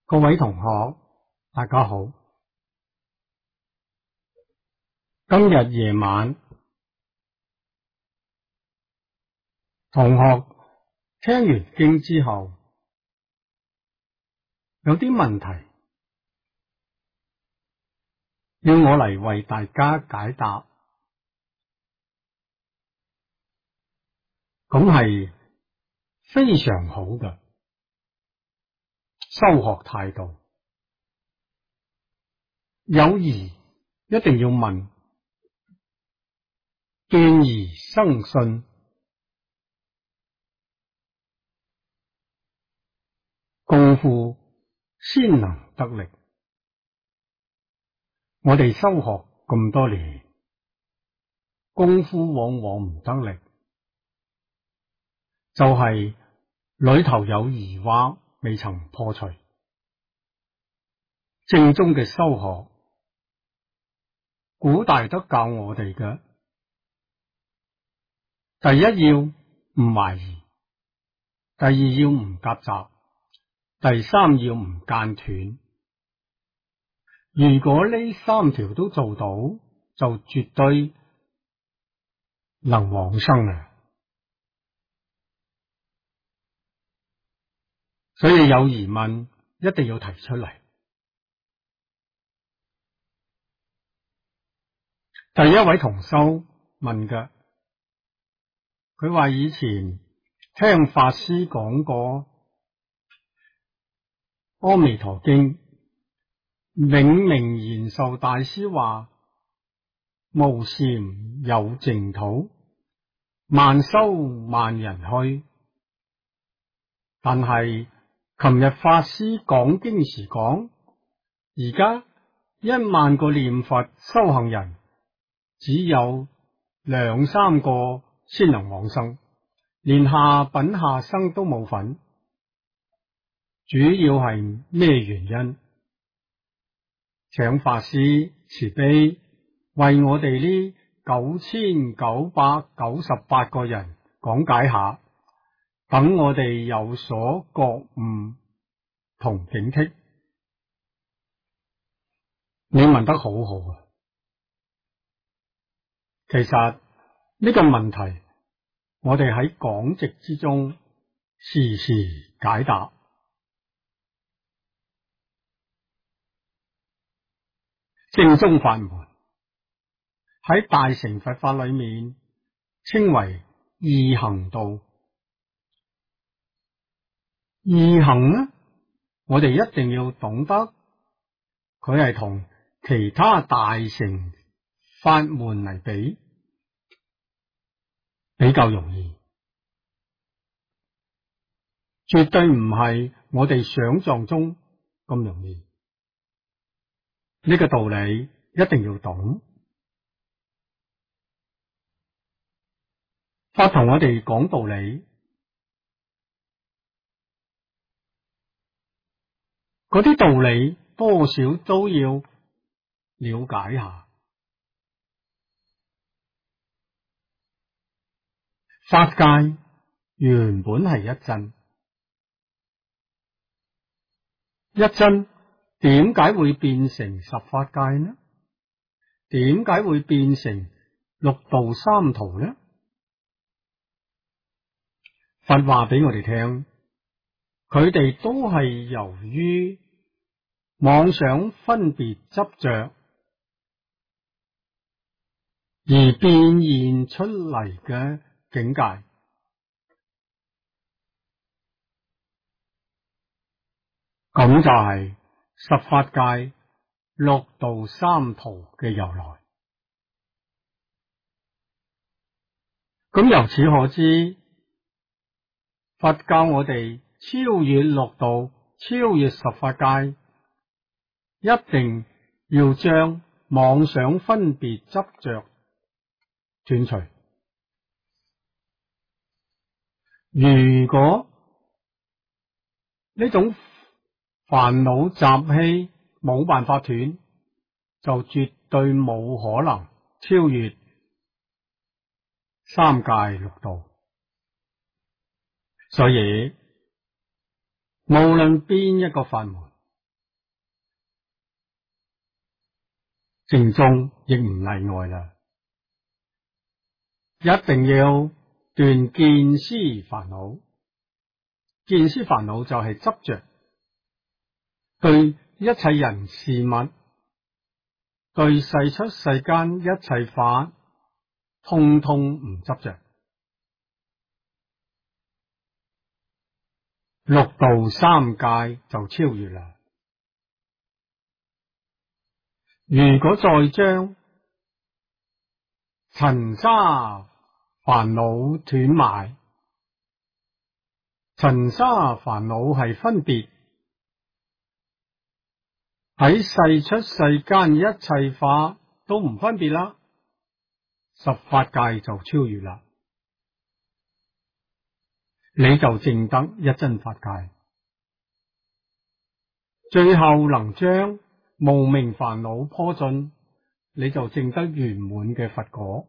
各位同學，大家好。今日夜晚，同學聽完經之後，有啲問題要我嚟為大家解答，咁係非常好嘅修學態度。有疑一定要問，斷疑生信，功夫先能得力。我哋修學咁多年，功夫往往唔得力，就係裏頭有疑惑未曾破除。正宗嘅修學，古大德教我哋嘅，第一要唔懷疑，第二要唔夾雜，第三要唔間斷。如果呢三條都做到，就絕對能往生啊！所以有疑問一定要提出嚟。第一位同修問嘅，佢話以前聽法師講過《阿彌陀經》，永明延壽大師話：無禪有淨土，萬修萬人去。但係琴日法師講經時講，而家1萬個念佛修行人，只有2、3個先能往生，連下品下生都冇份。主要係咩原因？請法師慈悲為我哋呢9998個人講解下，等我哋有所覺悟同警惕。你問得好好啊！其實呢個問題，我哋喺講席之中時時解答。正宗法門喺大乘佛法裏面稱為易行道。易行呢，我哋一定要懂得，佢係同其他大乘法門嚟比較容易，絕對唔係我哋想象中咁容易。呢個道理一定要懂。法同我哋講道理，嗰啲道理多少都要了解下。法界原本係一真，一真點解會變成十法界呢？點解會變成六道三途呢？佛話俾我哋聽，佢哋都係由於妄想分別執着而變現出嚟嘅境界。咁就係十法界六道三途嘅由來。咁由此可知，佛教我哋超越六道，超越十法界，一定要將妄想分別執着斷除。如果呢種煩惱習氣冇辦法斷，就絕對冇可能超越三界六道。所以無論邊一個法門， 正宗亦唔例外啦。一定要斷見思煩惱，見思煩惱就係執着，對一切人事物，對世出世間一切法，通通唔執着。六道三界就超越啦。如果再將塵沙煩惱斷埋，塵沙煩惱係分別，喺世出世間一切法都唔分別啦，十法界就超越啦，你就證得一真法界，最後能將無明煩惱破盡，你就證得圓滿嘅佛果。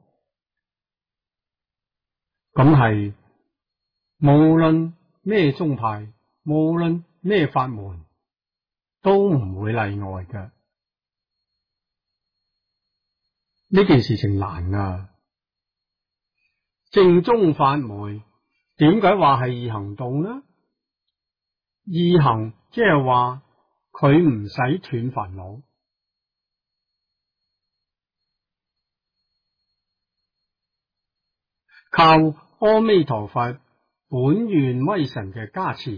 咁係無論咩宗派，無論咩法門，都唔會例外嘅。呢件事情難啊！正宗法門點解話係易行道呢？易行即係話佢唔使斷煩惱，靠阿彌陀佛本願威神嘅加持，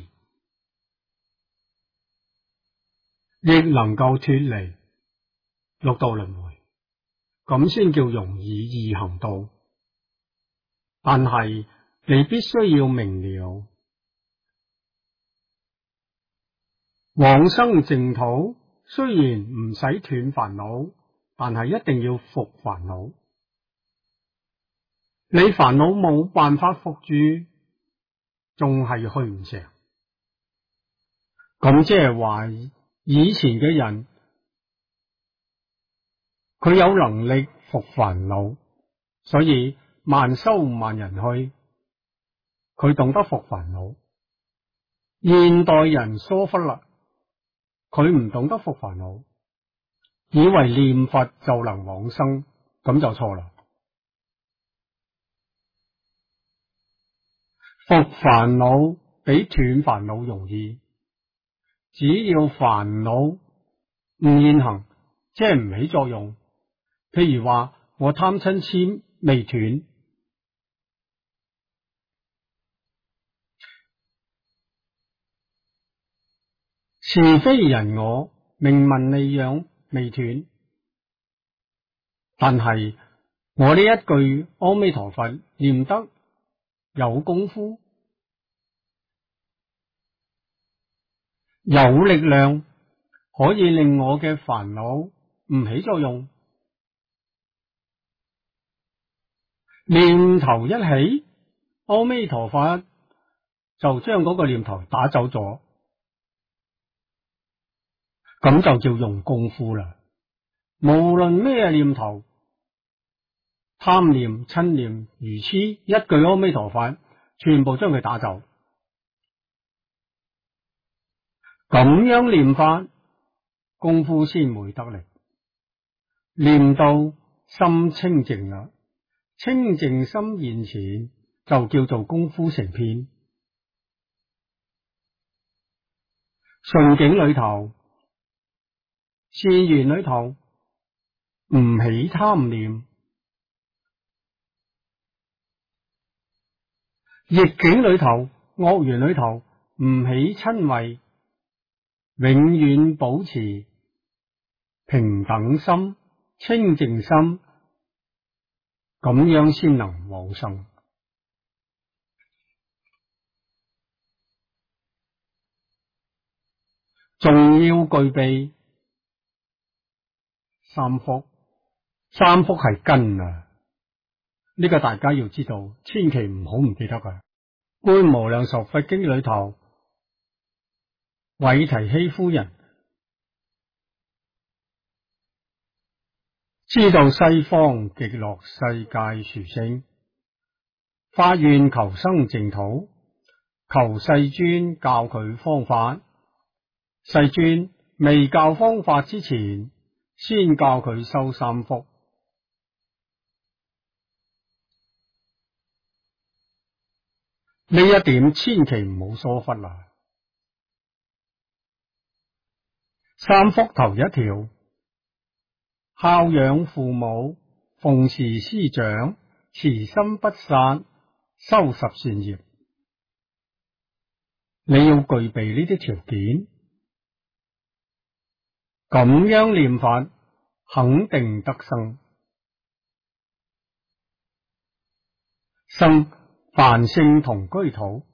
亦能夠脫離六道輪迴，咁先叫容易易行道。但係你必須要明了，往生淨土雖然唔使斷煩惱，但係一定要伏煩惱。你煩惱冇辦法伏住，仲係去唔成。咁即係話以前嘅人，佢有能力伏煩惱，所以萬修萬人去，佢懂得伏煩惱。現代人疏忽啦，佢唔懂得伏煩惱，以為念佛就能往生，咁就錯啦。伏煩惱比斷煩惱容易，只要煩惱唔現行，即係唔起作用。譬如話我貪嗔癡未斷，是非人我名聞利養未斷，但係我呢一句阿彌陀佛念得有功夫，有力量，可以令我嘅煩惱唔起作用。念頭一起，阿彌陀佛就將嗰個念頭打走咗，咁就叫用功夫啦。無論咩念頭，貪念、嗔念、愚痴，一句阿彌陀佛，全部將佢打走。咁樣念法，功夫先會得力。念到心清淨啦，清淨心現前，就叫做功夫成片。順境裏頭，自然裏頭，唔起貪念；逆境裏頭，惡緣裏頭，唔起瞋恚，永遠保持平等心、清淨心，咁樣先能往生。仲要具備三福，三福係根啊！呢個大家要知道，千祈唔好唔記得啊！《觀無量壽佛經》裏頭，韋提希夫人知道西方極樂世界殊勝，發願求生淨土，求世尊教佢方法。世尊未教方法之前， 先教佢修三福。呢一點千祈唔好疏忽啦。三福頭一條，孝養父母，奉事師長，慈心不殺，修十善業。你要具備呢啲條件，咁樣念法肯定得生。生梵性同居土，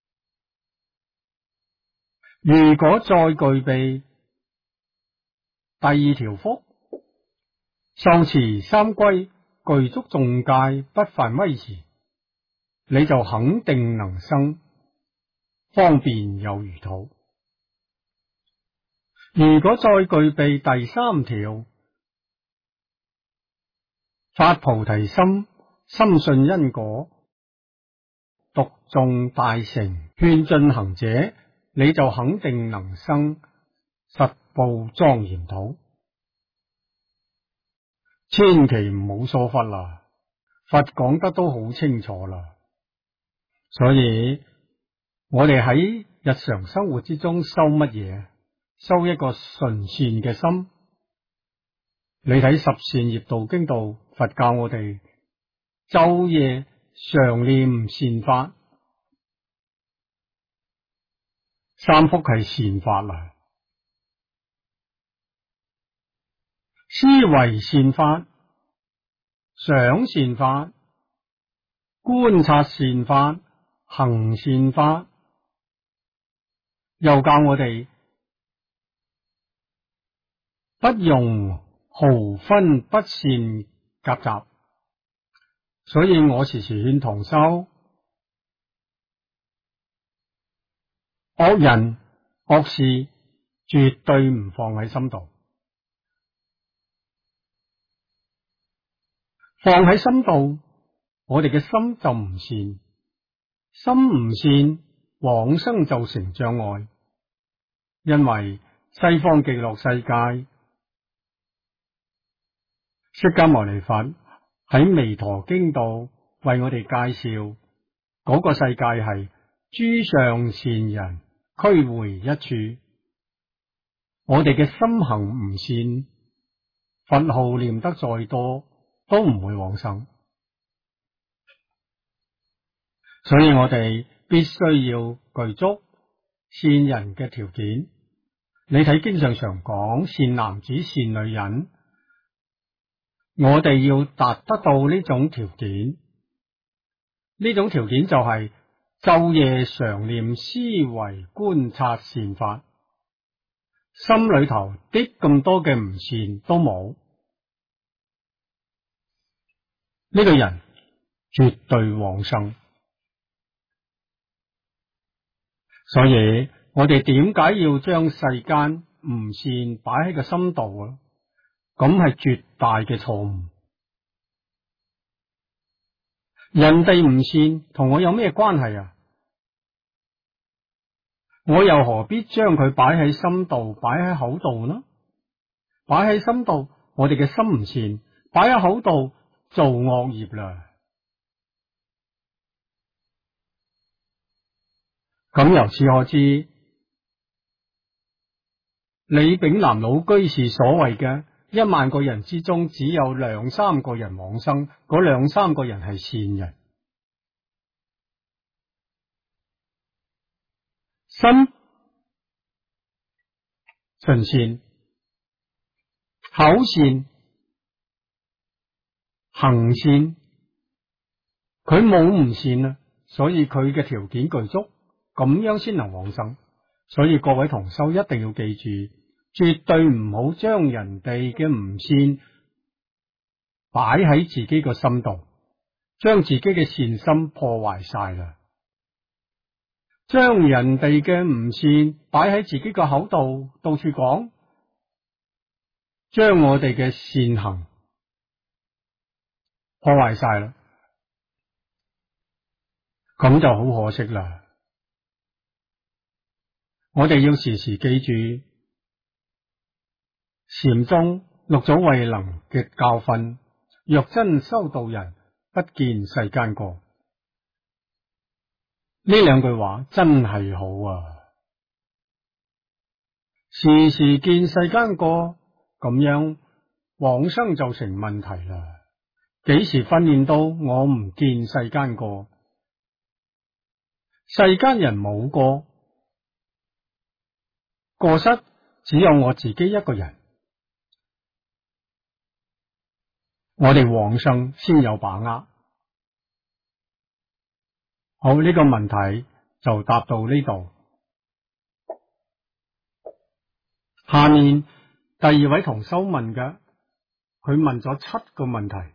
如果再具備第二條福，受持三歸，具足眾戒，不犯威儀，你就肯定能生方便有餘土。如果再具備第三條，發菩提心，深信因果，讀誦大乘，勸進行者，你就肯定能生實報莊嚴土。千祈唔好疏忽啦，佛講得都好清楚啦。所以我哋喺日常生活之中修乜嘢？修一個純善嘅心。你睇十善業道經度，佛教我哋晝夜常念善法，三福係善法啦。思維善法，想善法，觀察善法，行善法，又教我哋不容毫分不善夾雜。所以我時時勸同修，惡人惡事絕對唔放喺心度。放喺心度，我哋嘅心就唔善，心唔善，往生就成障礙。因為西方極樂世界，釋迦牟尼佛喺彌陀經度為我哋介紹嗰個世界係諸上善人俱會一處。我哋嘅心行唔善，佛號念得再多，都唔會往生。所以我哋必須要具足善人嘅條件。你睇經上常講善男子善女人，我哋要達得到呢種條件。呢種條件就係晝夜常念思維觀察善法，心裏頭啲咁多嘅唔善都冇，呢個人絕對往生。所以我哋點解要將世間唔善擺喺個心度啊？咁係絕大嘅錯誤。人哋唔善同我有咩關係啊？我又何必將佢擺喺心度，擺喺口度呢？擺喺心度，我哋嘅心唔善；擺喺口度，做惡業啦。咁由此可知，李炳南老居士所謂嘅10000個人之中，只有2、3個人往生，嗰2、3個人係善人。心純善，口善，行善，佢冇唔善啊，所以佢嘅條件具足，咁樣先能往生。所以各位同修一定要記住，絕對唔好將人哋嘅唔善擺喺自己個心度，將自己嘅善心破壞晒啦。將人哋嘅唔善擺喺自己個口度，到處講，將我哋嘅善行破壞晒啦，咁就好可惜啦。我哋要時時記住，禪宗六祖慧能嘅教訓，若真修道人，不見世間過。呢兩句話真係好啊！時時見世間過，咁樣往生就成問題啦。幾時訓練到我唔見世間過？世間人冇過，過失只有我自己一個人。我哋往生先有把握。好，呢個問題就答到呢度。下面第二位同修問嘅，佢問咗7個問題。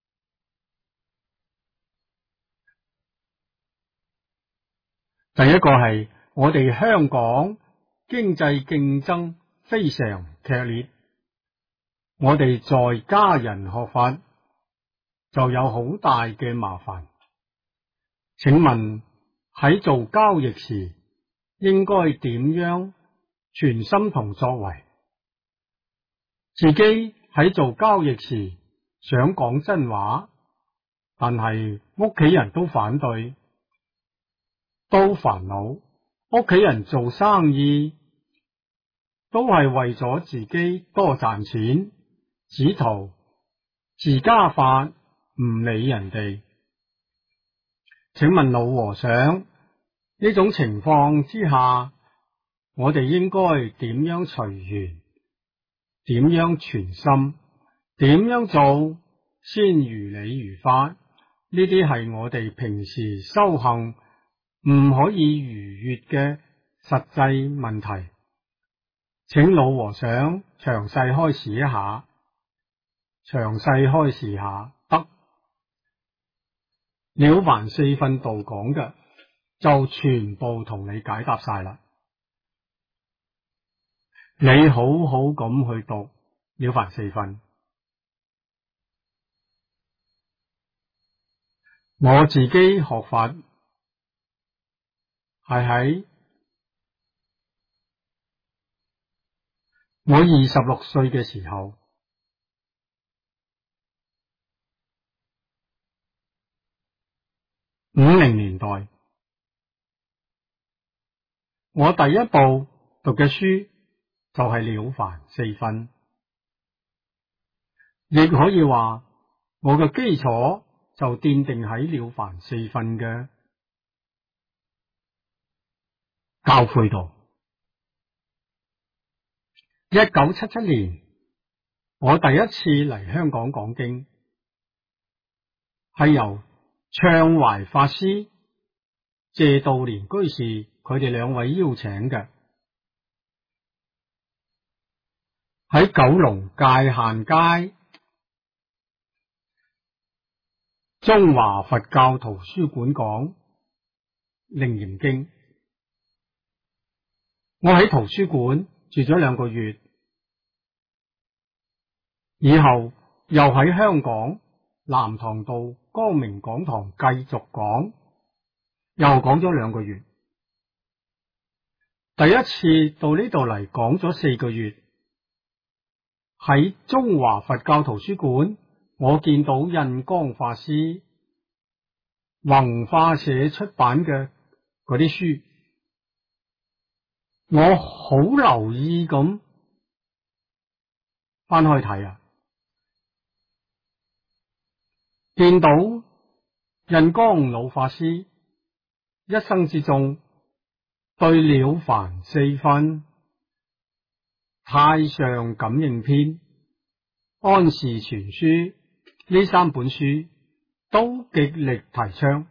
第一個係我哋香港經濟競爭非常劇烈，我哋在家人學法就有好大嘅麻煩。請問喺做交易時應該點樣全心同作為？自己喺做交易時想講真話，但係屋企人都反對，都煩惱。屋企人做生意都係為咗自己多賺錢，只圖自家法，唔理人哋。請問老和尚，呢種情況之下，我哋應該點樣隨緣？點樣全心？點樣做先如理如法？呢啲係我哋平時修行唔可以逾越嘅實際問題。請老和尚詳細開示一下，詳細開示下得。了凡四訓道講嘅就全部同你解答晒啦。你好好咁去讀了凡四訓。我自己學法係喺我26歲嘅時候。50年代，我第一部讀嘅書就係了凡四訓，亦可以話我嘅基礎就奠定喺了凡四訓嘅教誨度。1977年，我第一次嚟香港講經，係由暢懷法師、謝道蓮居士佢哋兩位邀請嘅，喺九龍界限街中華佛教圖書館講楞嚴經。我喺圖書館住咗2個月，以後又喺香港南塘道光明講堂繼續講，又講咗2個月。第一次到呢度嚟講咗4個月，喺中華佛教圖書館，我見到印光法師弘化社出版嘅嗰啲書，我好留意咁翻去睇啊，見到印光老法師一生之中對了凡四訓、太上感應篇、安氏全書呢3本書都極力提倡。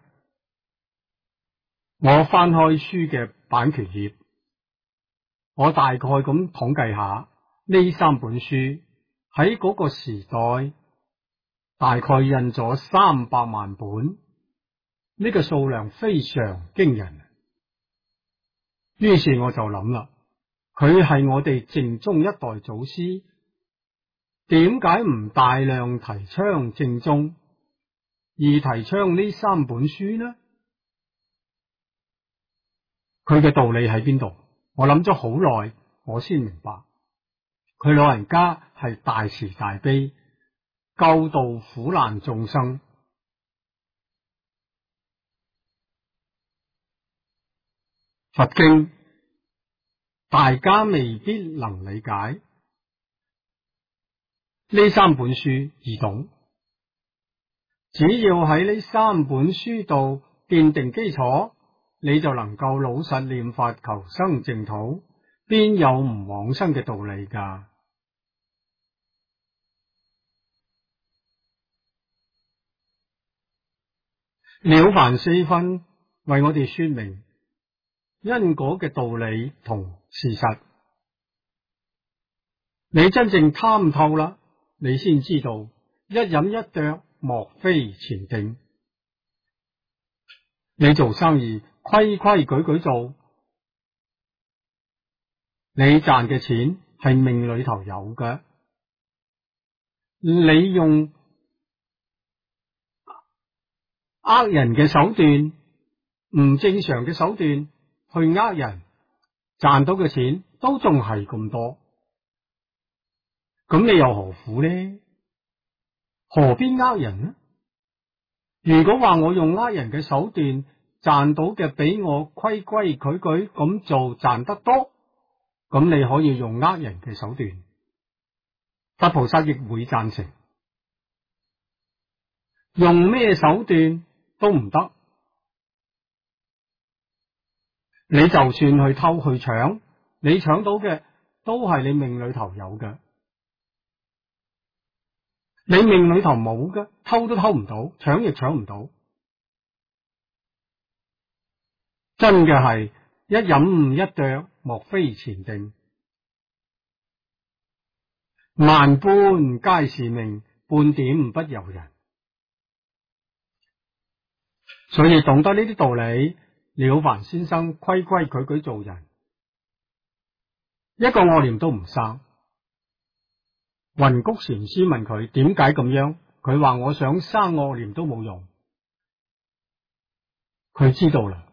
我翻開書嘅版權頁，我大概咁統計下，呢3本書喺嗰個時代大概印咗300萬本，呢個數量非常驚人。於是我就諗啦，佢係我哋淨宗一代祖師，點解唔大量提倡正宗，而提倡呢3本書呢？佢嘅道理喺邊度？我諗咗好耐，我先明白。 佢老人家係大慈大悲，救度苦難眾生。佛經大家未必能理解，呢三本書易懂，只要喺呢三本書度奠定基礎，你就能夠老實念佛求生淨土，邊有唔往生嘅道理㗎？了凡四訓為我哋說明因果嘅道理同事實，你真正參透啦，你先知道一飲一啄莫非前定。你做生意規規矩矩做，你賺嘅錢係命裏頭有嘅，你用呃人嘅手段，唔正常嘅手段去呃人，賺到嘅錢都仲係咁多，咁你又何苦呢？何必呃人呢？如果話我用呃人嘅手段賺到嘅比我規規矩矩咁做賺得多，咁你可以用呃人嘅手段，佛菩薩亦會贊成。用咩手段都唔得，你就算去偷去搶，你搶到嘅都係你命裏頭有嘅，你命裏頭冇嘅，偷都偷唔到，搶亦搶唔到。真嘅係一飲一啄莫非前定，萬般皆是命，半點不由人。所以懂得呢啲道理，了凡先生規規矩矩做人，一個惡念都唔生。雲谷禪師問佢點解咁樣，佢話我想生惡念都冇用。佢知道啦。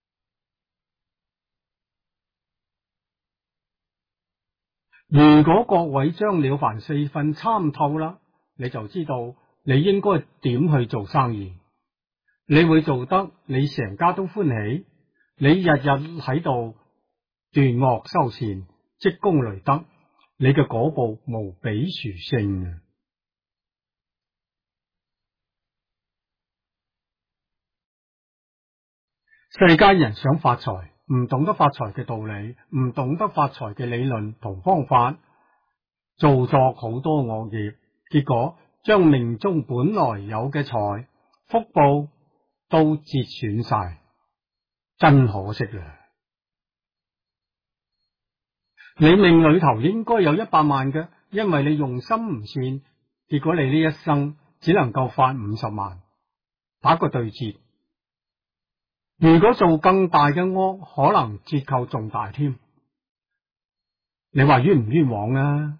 如果各位將了凡四訓參透啦，你就知道你應該點去做生意。你會做得你成家都歡喜，你日日喺度斷惡修善，積功累德，你嘅果報無比殊勝。世間人想發財，唔懂得發財嘅道理，唔懂得發財嘅理論同方法，做作好多惡業，結果將命中本來有嘅財福報都折損晒，真可惜啦！你命裏頭應該有100萬嘅，因為你用心唔善，結果你呢一生只能夠發50萬，打個對折。如果做更大嘅惡，可能折扣仲大添。你話冤唔冤枉啊？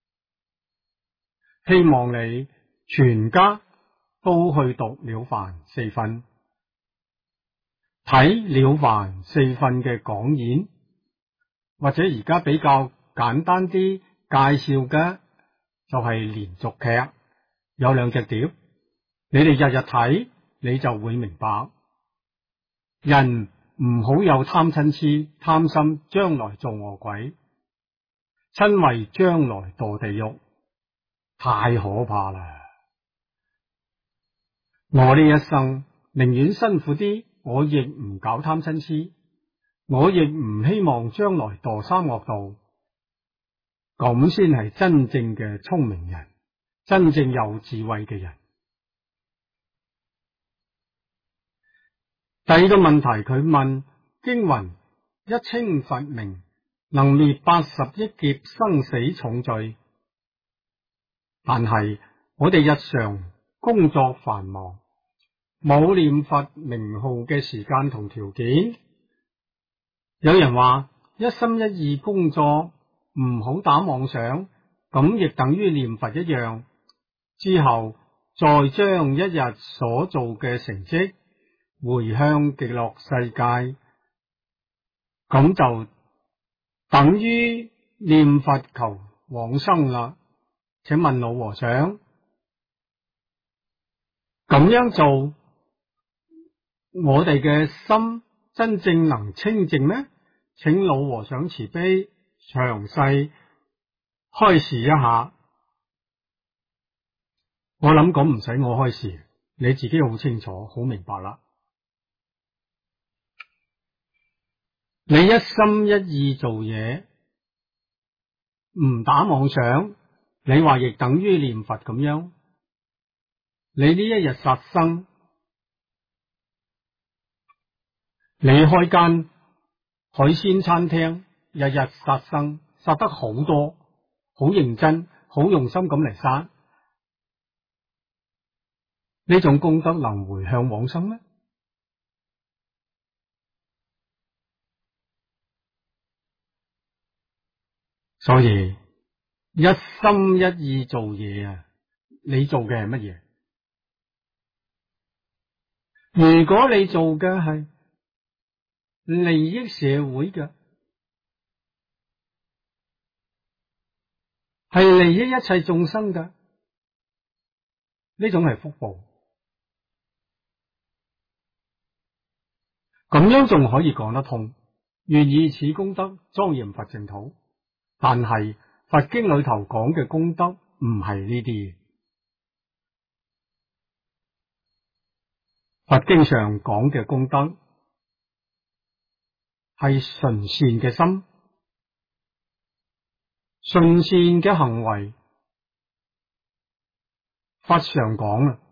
希望你全家都去讀了凡四訓，睇了凡四訓嘅講演，或者而家比較簡單啲介紹嘅就係連續劇，有2隻碟，你哋日日睇，你就會明白。人唔好有貪嗔癡，貪心將來做餓鬼，親為將來墮地獄，太可怕啦！我呢一生寧願辛苦啲，我亦唔搞貪嗔癡，我亦唔希望將來墮三惡道，咁先係真正嘅聰明人，真正有智慧嘅人。第二個問題，佢問經云一稱佛名，能滅80億劫生死重罪，但係我哋日常工作繁忙，冇念佛名號嘅時間同條件。有人話一心一意工作，唔好打妄想，咁亦等於念佛一樣，之後再將一日所做嘅成績回向極樂世界，咁就等於念佛求往生啦。請問老和尚，咁樣做，我哋嘅心真正能清淨咩？請老和尚慈悲詳細開示一下。我諗咁唔使我開示，你自己好清楚好明白啦。你一心一意做嘢，唔打妄想，你話亦等於念佛咁樣。你呢一日殺生，你開間海鮮餐廳，日日殺生，殺得好多，好認真，好用心咁嚟殺，呢種功德能回向往生咩？所以一心一意做嘢啊，你做嘅係乜嘢？如果你做嘅係利益社會嘅，係利益一切眾生嘅，呢種係福報。咁樣仲可以講得通，願以此功德莊嚴佛淨土。但係佛經裏頭講嘅功德唔係呢啲，佛經上講嘅功德係純善嘅心，純善嘅行為。法上講啦，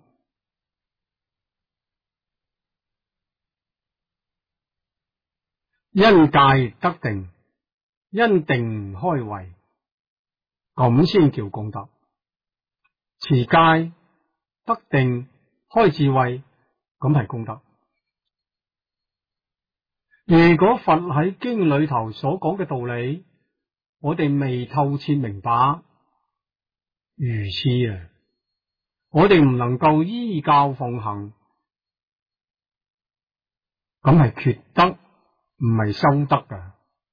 因戒得定，因定開慧，咁先叫功德。持戒得定開智慧，咁係功德。如果佛喺經裏頭所講嘅道理，我哋未透徹明白，愚癡啊！我哋唔能夠依教奉行，咁係缺德，唔係修德噶。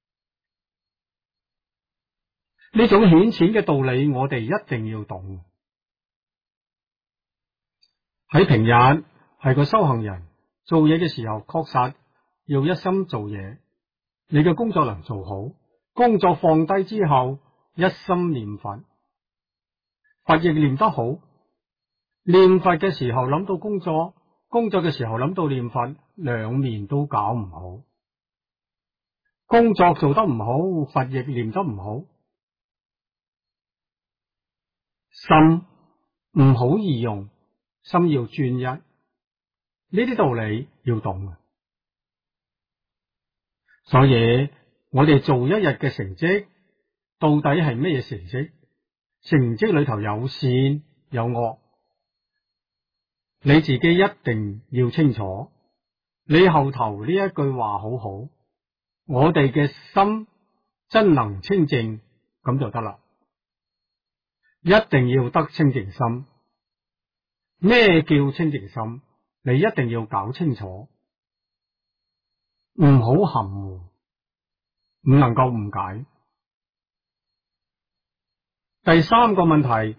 呢種顯淺嘅道理，我哋一定要懂。喺平日係個修行人做嘢嘅時候，確實要一心做嘢，你嘅工作能做好。工作放低之後，一心念佛，佛亦念得好。念佛嘅時候諗到工作，工作嘅時候諗到念佛，兩面都搞唔好。工作做得唔好，佛亦念得唔好。心唔好易用，心要專一，呢啲道理要懂。所以我哋做一日嘅成績，到底係咩嘢成績？成績裏頭有善有惡，你自己一定要清楚。你後頭呢一句話好好，我哋嘅心真能清淨，咁就得啦。一定要得清淨心。咩叫清淨心？你一定要搞清楚，唔好含糊，唔能夠誤解。第三個問題，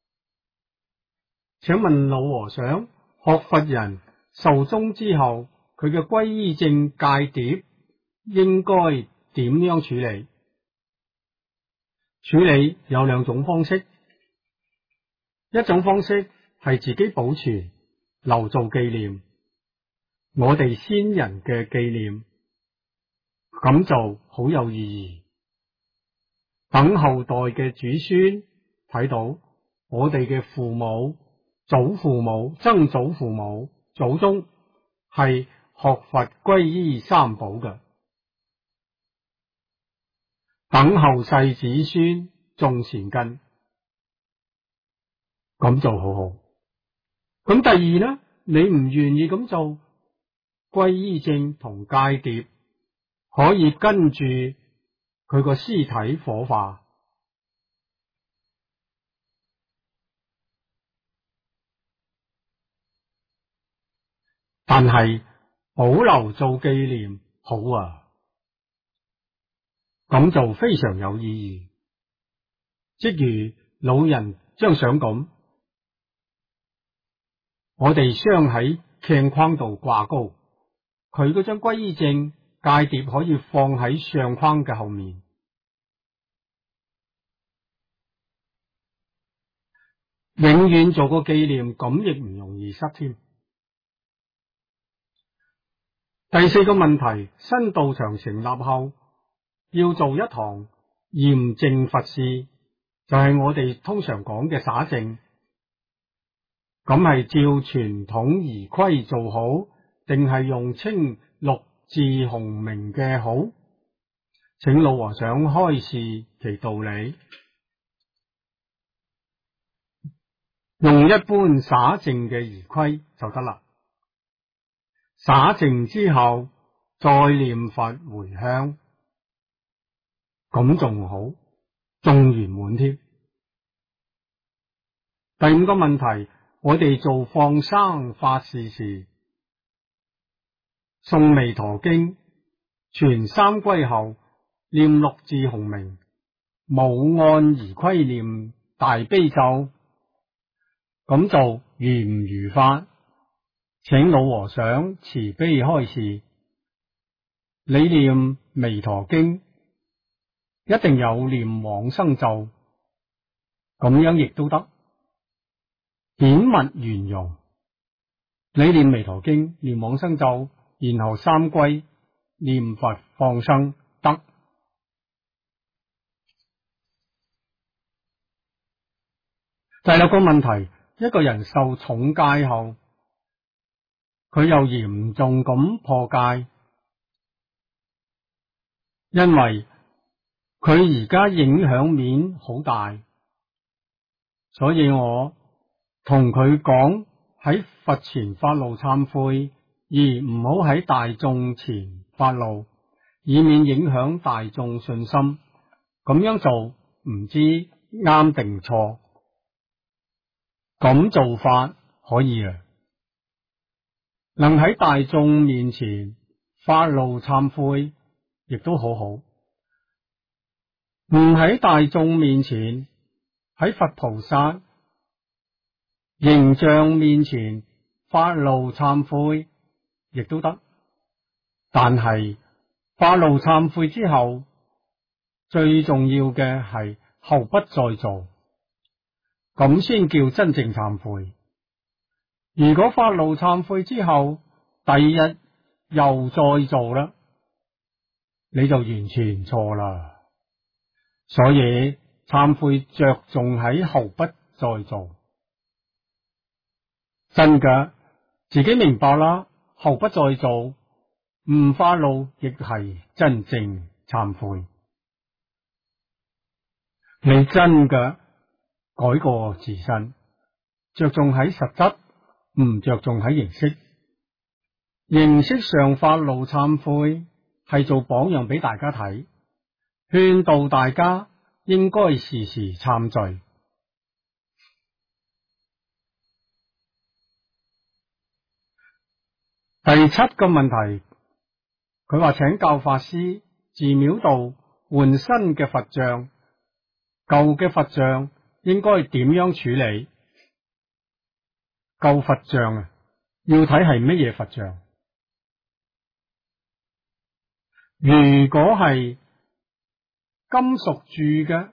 請問老和尚，學佛人壽終之後，佢嘅皈依證戒牒應該點樣處理？處理有兩種方式，一種方式係自己保存，留做紀念，我哋先人嘅紀念，咁就好有意義。等後代嘅子孫睇到我哋嘅父母、祖父母、曾祖父母、祖宗係學佛皈依三寶嘅，等後世子孫種善根，咁就好好。咁第二呢，你唔願意咁做，皈依證同戒牒可以跟住佢個屍體火化，但係保留做紀念好啊，咁就非常有意義。 即如老人張相咁，我哋鑲喺鏡框度掛高，佢嗰張皈依證戒碟可以放喺相框嘅後面。永遠做個紀念，咁亦唔容易失添。第四個問題，新道場成立後要做一堂驗證佛事，就係我哋通常講嘅灑證。咁係照傳統儀規做好，定係用清六字洪名嘅好？請老和尚開示其道理。用一般灑淨嘅儀規就得啦。灑淨之後再念佛回向，咁仲好，仲圓滿添。第五個問題，我哋做放生法事時，誦彌陀經，傳三歸後念六字洪名，冇按儀規念大悲咒，咁做如唔如法？請老和尚慈悲開示。你念彌陀經一定有念往生咒，咁樣亦都得。顯密圓融，你念彌陀經念往生咒，然後三歸念佛放生得。第六個問題，一個人受重戒後，佢又嚴重咁破戒，因為佢而家影響面好大，所以我同佢講喺佛前發露懺悔，而唔好喺大眾前發露，以免影響大眾信心。咁樣做唔知啱定錯？咁做法可以啊，能喺大眾面前發露懺悔，亦都好好。唔喺大眾面前，喺佛菩薩形象面前發露懺悔，亦都得。但係發露懺悔之後，最重要嘅係後不再做，咁先叫真正懺悔。如果發露懺悔之後，第二日又再做啦，你就完全錯啦。所以懺悔着重喺後不再做。真㗎，自己明白啦，後不再做，唔發露亦係真正懺悔。你真嘅改過自身，着重喺實質，唔着重喺形式。形式上發露懺悔係做榜樣俾大家睇，勸導大家應該時時懺罪。第七個問題，佢話請教法師，寺廟度換新嘅佛像，舊嘅佛像應該點樣處理？舊佛像啊，要睇係乜嘢佛像。如果係金屬鑄嘅，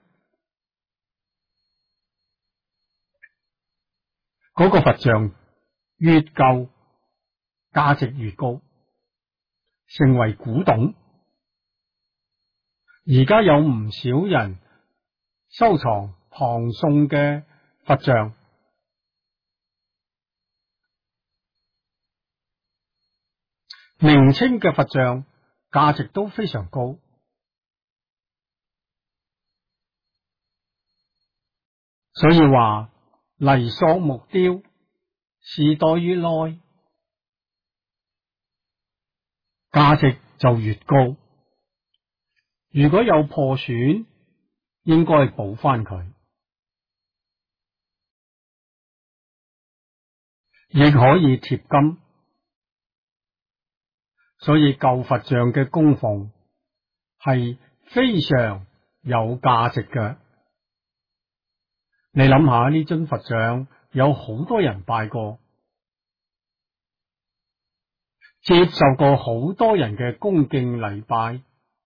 嗰個佛像越舊，價值越高，成為古董。而家有唔少人收藏唐宋嘅佛像，明清嘅佛像價值都非常高。所以話泥塑木雕時代越耐，價值就越高。如果有破損，應該補翻佢，亦可以貼金。所以舊佛像嘅供奉係非常有價值嘅。 你諗下呢尊佛像有好多人拜過，接受過好多人嘅恭敬禮拜，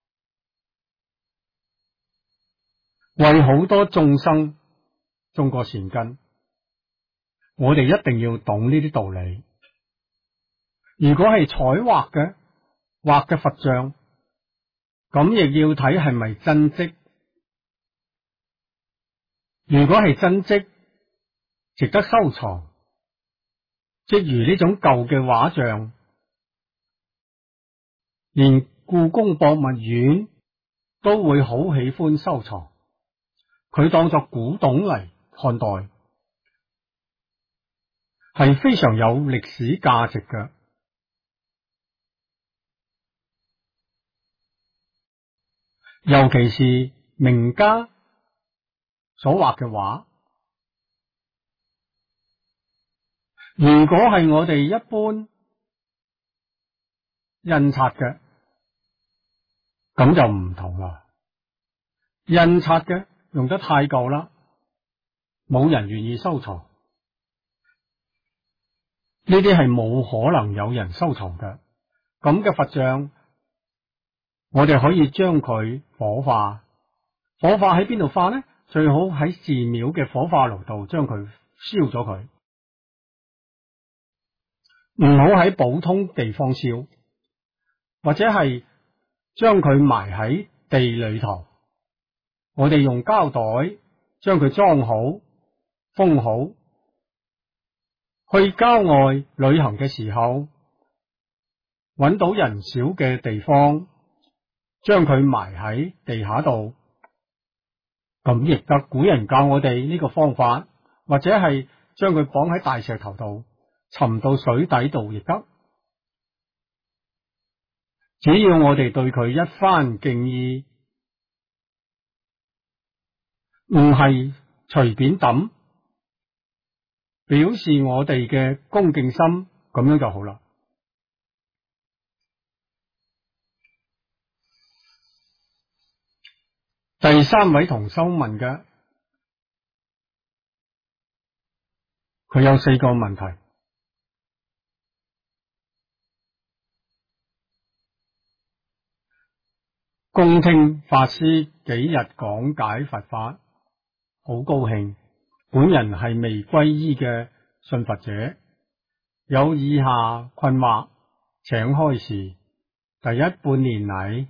為好多眾生種過善根。我哋一定要懂呢啲道理。如果係彩畫嘅畫嘅佛像，咁亦要睇係咪真跡。如果係真跡，值得收藏。即如呢種舊嘅畫像，連故宮博物院都會好喜歡收藏，佢當作古董嚟看待，係非常有歷史價值嘅。尤其是名家所畫嘅畫，如果係我哋一般印刷嘅，咁就唔同啦。印刷嘅用得太舊啦，冇人願意收藏。呢啲係冇可能有人收藏嘅。咁嘅佛像，我哋可以將佢火化。火化喺邊度化呢？最好喺寺廟嘅火化爐度將佢燒咗佢，唔好喺普通地方燒，或者係將佢埋喺地裏頭。我哋用膠袋將佢裝好、封好。去郊外旅行嘅時候，揾到人少嘅地方，將佢埋喺地下度，咁亦得。古人教我哋呢個方法，或者係將佢綁喺大石頭度，沉到水底度亦得。只要我哋對佢一番敬意，唔係隨便抌，表示我哋嘅恭敬心，咁樣就好啦。第三位同修問嘅，佢有4個問題。恭聽法師幾日講解佛法，好高興。本人係未皈依嘅信佛者，有以下困惑，請開示。第一半年嚟，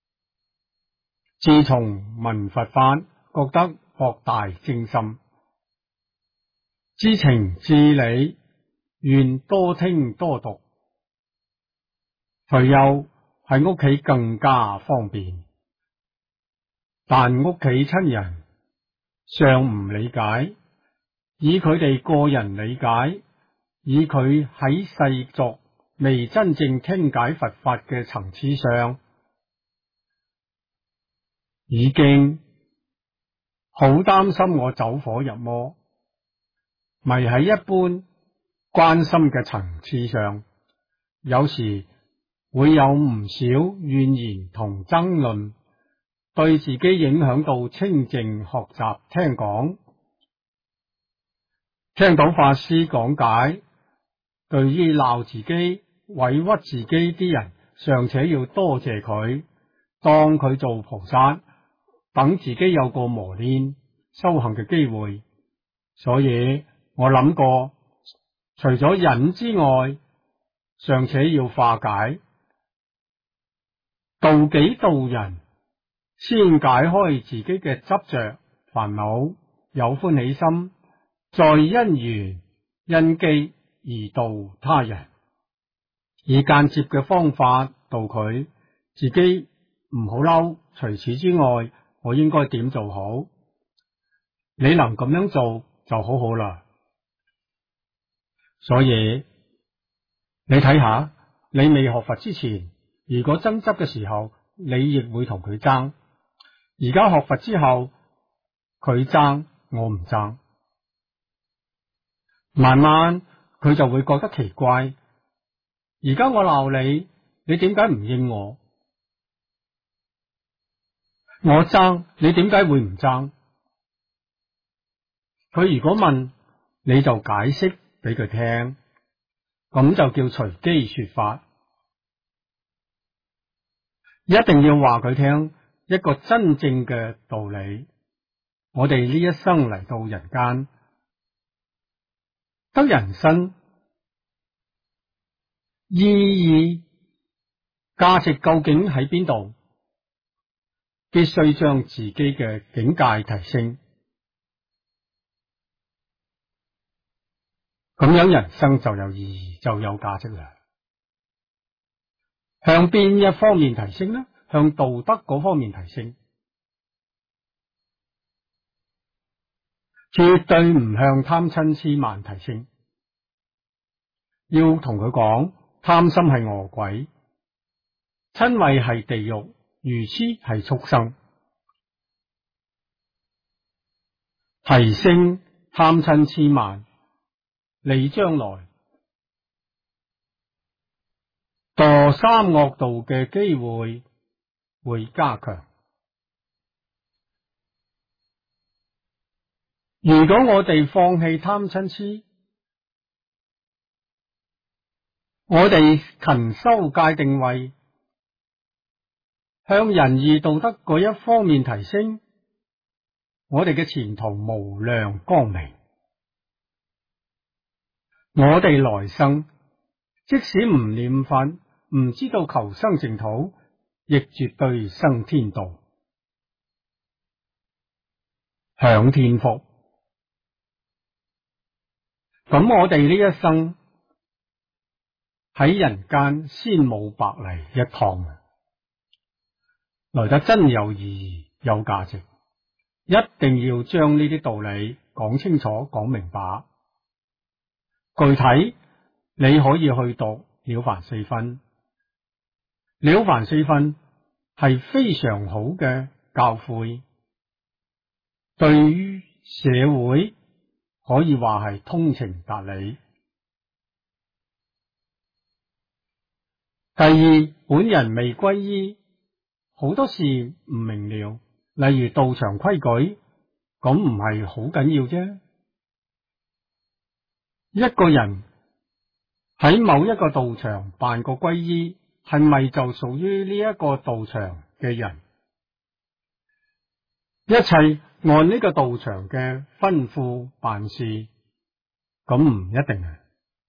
自從聞佛法，覺得博大精深，知情知理，願多聽多讀。退休喺屋企更加方便，但屋企親人尚唔理解，以佢哋個人理解，以佢喺世俗未真正傾解佛法嘅層次上，已經好擔心我走火入魔，咪喺一般關心嘅層次上，有時會有唔少怨言同爭論，對自己影響到清靜學習聽講。聽到法師講解，對於鬧自己、委屈自己啲人，尚且要多謝佢，當佢做菩薩，等自己有個磨練修行嘅機會。所以我諗過，除咗忍之外，尚且要化解，度己度人，先解開自己嘅執着煩惱，有歡喜心，再因緣因機而度他人，以間接嘅方法度佢，自己唔好嬲。除此之外，我應該點做好？你能咁樣做就好好啦。所以你睇下，你未學佛之前，如果爭執嘅時候，你亦會同佢爭。而家學佛之後，佢爭，我唔爭，慢慢佢就會覺得奇怪。而家我鬧你，你點解唔應我？我爭，你點解會唔爭？ 佢如果問，你就解釋俾佢聽，咁就叫隨機說法。一定要話佢聽一個真正嘅道理。我哋呢一生嚟到人間，得人生意義價值究竟喺邊度？必須將自己嘅境界提升，咁樣人生就有意義，就有價值啦。向邊一方面提升呢？向道德嗰方面提升，絕對唔向貪嗔癡慢提升。要同佢講，貪心係餓鬼，瞋恚係地獄，愚痴係畜生。提升貪嗔癡慢，你將來墮三惡道嘅機會會加強。如果我哋放棄貪嗔癡，我哋勤修戒定慧，向仁義道德嗰一方面提升，我哋嘅前途無量光明。我哋來生即使唔念佛，唔知道求生淨土，亦絕對生天道，享天福。咁我哋呢一生喺人間先冇白嚟一趟，來得真有意義，有價值。一定要將呢啲道理講清楚，講明白。具體你可以去讀了凡四分，了凡四分係非常好嘅教誨，對於社會可以話係通情達理。第二，本人未皈依，好多事唔明了，例如道場規矩，咁唔係好緊要啫。一個人喺某一個道場辦個皈依，係咪就屬於呢一個道場嘅人？一切按呢個道場嘅吩咐辦事，咁唔一定啊。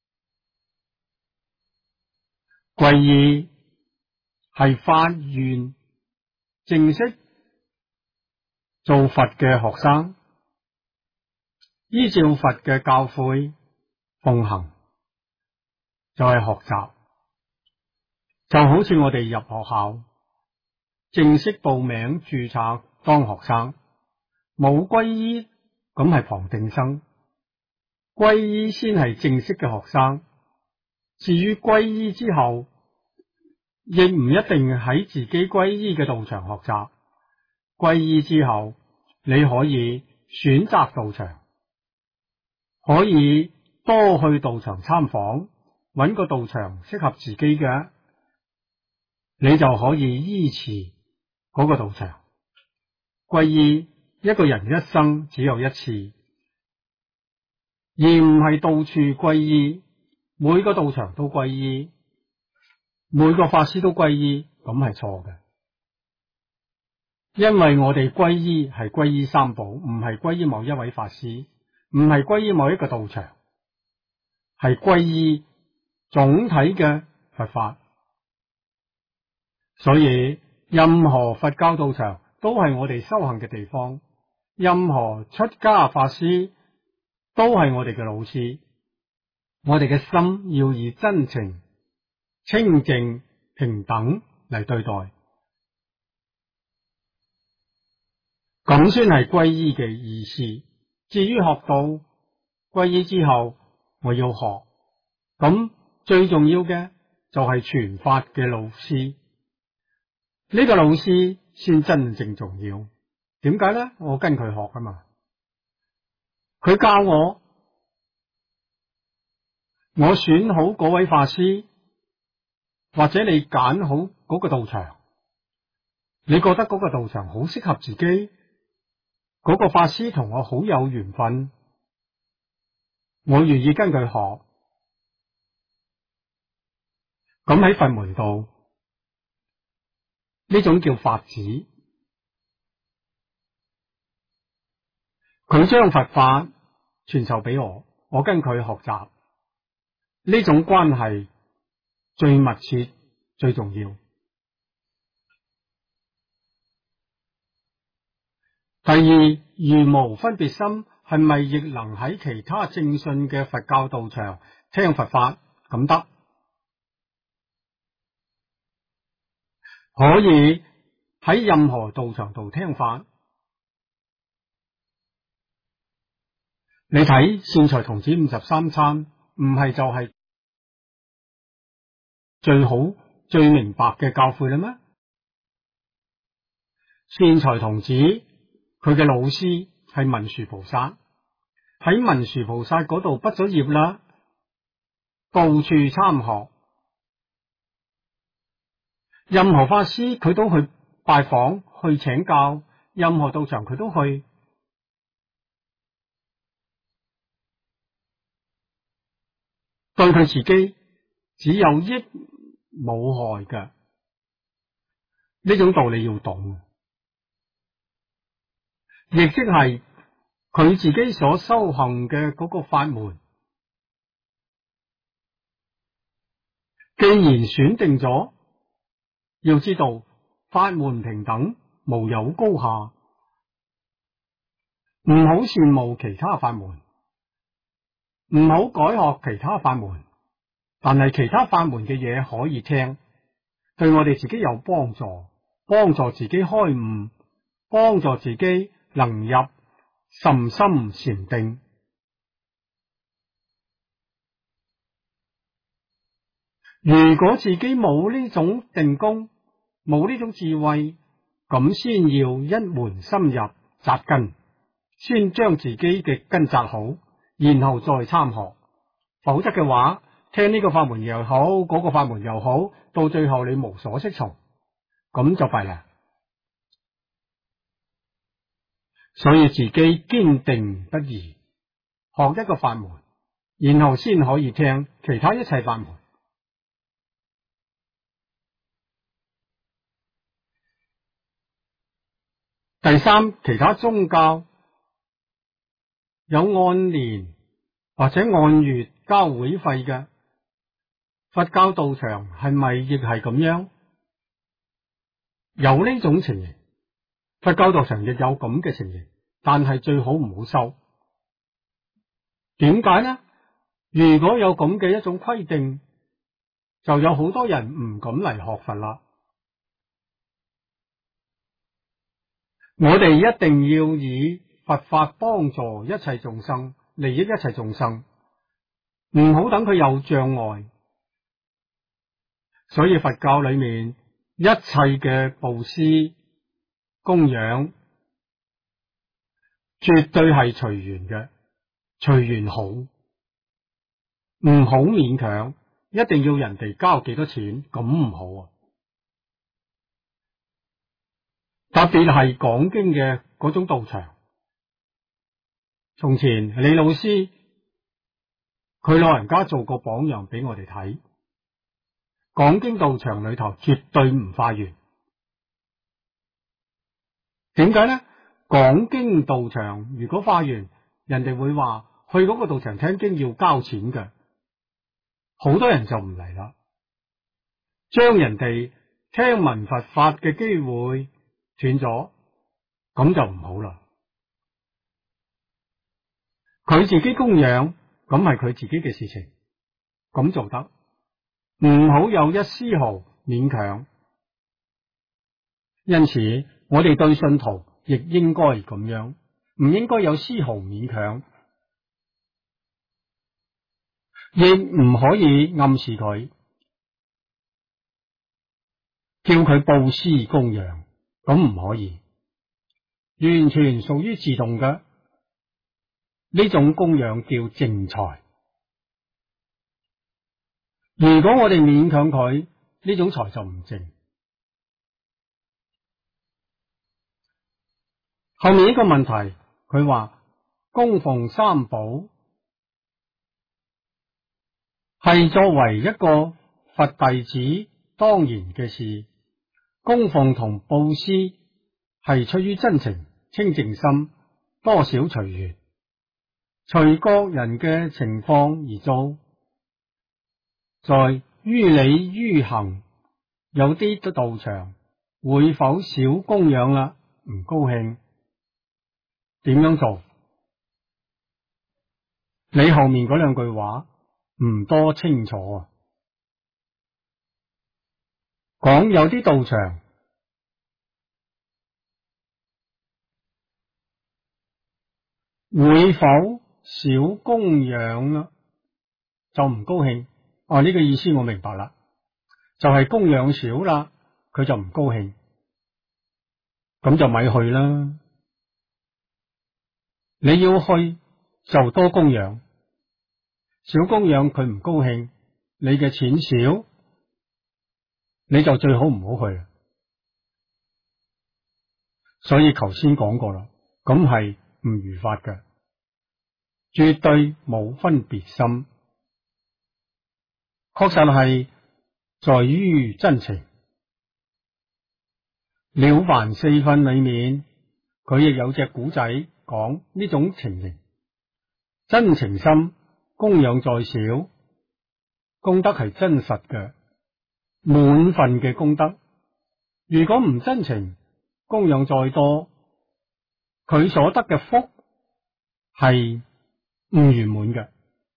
皈依係發願正式做佛嘅學生，依照佛嘅教誨奉行，就係學習。就好似我哋入學校正式報名註冊當學生，冇皈依咁係旁聽生，皈依先係正式嘅學生。至於皈依之後，亦唔一定喺自己皈依嘅道場學習。皈依之後，你可以選擇道場，可以多去道場參訪，揾個道場適合自己嘅，你就可以依持嗰個道場。皈依一個人一生只有一次，而唔係到處皈依，每個道場都皈依，每個法師都皈依，咁係錯嘅。因為我哋皈依係皈依三寶，唔係皈依某一位法師，唔係皈依某一個道場，係皈依總體嘅佛法。所以任何佛教道場都係我哋修行嘅地方，任何出家法師都係我哋嘅老師。我哋嘅心要以真情、清淨、平等嚟對待，咁先係皈依嘅意思。至於學到皈依之後，我要學，咁最重要嘅就係傳法嘅老師。呢個老師先真正重要。點解呢？我跟佢學㗎嘛，佢教我，我選好嗰位法師，或者你揀好嗰個道場，你覺得嗰個道場好適合自己，嗰個法師同我好有緣分， 我願意跟佢學。咁喺佛門度，呢種叫法子。佢將佛法傳授俾我，我跟佢學習，呢種關係最密切、最重要。第二，如無分別心，係咪亦能喺其他正信嘅佛教道場聽佛法？咁得，可以喺任何道場度聽法。你睇善財童子53參，唔係就係最好、最明白嘅教誨啦咩？善財童子佢嘅老師係文殊菩薩，喺文殊菩薩嗰度畢咗業啦，到處參學，任何法師佢都去拜訪、去請教，任何道場佢都去。對佢自己只有益冇害嘅，呢種道理要懂，亦即係佢自己所修行嘅嗰個法門，既然選定咗，要知道法門平等，無有高下，唔好羨慕其他法門，唔好改學其他法門，但係其他法門嘅嘢可以聽，對我哋自己有幫助，幫助自己開悟，幫助自己能入甚深禪定。如果自己冇呢種定功，冇呢種智慧，咁先要一門深入扎根，先將自己嘅根扎好，然後再參學。否則嘅話，聽呢個法門又好，嗰個法門又好，到最後你無所適從，咁就弊啦。所以自己堅定不移，學一個法門，然後先可以聽其他一切法門。第三，其他宗教有按年或者按月交會費嘅，佛教道場係咪亦係咁樣？有呢種情形，佛教道場亦有咁嘅情形，但係最好唔好收。點解呢？如果有咁嘅一種規定，就有好多人唔敢嚟學佛啦。我哋一定要以佛法幫助一切眾生，利益一切眾生，唔好等佢有障礙。所以佛教裏面一切嘅布施供養，絕對係隨緣嘅，隨緣好，唔好勉強，一定要人哋交幾多錢，咁唔好啊。特別係講經嘅嗰種道場，從前李老師佢老人家做個榜樣俾我哋睇，講經道場裏頭絕對唔化緣。點解呢？講經道場如果化緣，人哋會話去嗰個道場聽經要交錢嘅，好多人就唔嚟啦，將人哋聽聞佛法嘅機會斷咗，咁就唔好啦。佢自己供養，咁係佢自己嘅事情，咁做得，唔好有一絲毫勉強。因此，我哋對信徒亦應該咁樣，唔應該有絲毫勉強，亦唔可以暗示佢，叫佢布施供養。咁唔可以，完全屬於自動嘅，呢種供養叫淨財。如果我哋勉強佢，呢種財就唔淨。後面一個問題，佢話供奉三寶係作為一個佛弟子當然嘅事。供奉同布施係出於真情清淨心，多少隨緣，隨各人嘅情況而做。在於理於行，有啲道場會否少供養啦？唔高興，點樣做？你後面嗰兩句話唔多清楚啊。講有啲道場會否少供養啦，就唔高興。哦，呢個意思我明白啦，就係供養少啦，佢就唔高興，咁就咪去啦。你要去就多供養，少供養佢唔高興，你嘅錢少，你就最好唔好去。所以頭先講過啦，咁係唔如法嘅，絕對冇分別心，確實係在於真情。了凡四訓裏面，佢亦有隻古仔講呢種情形，真情心供養再少，功德係真實嘅，滿份嘅功德。如果唔真情，供養再多，佢所得嘅福係唔圓滿嘅。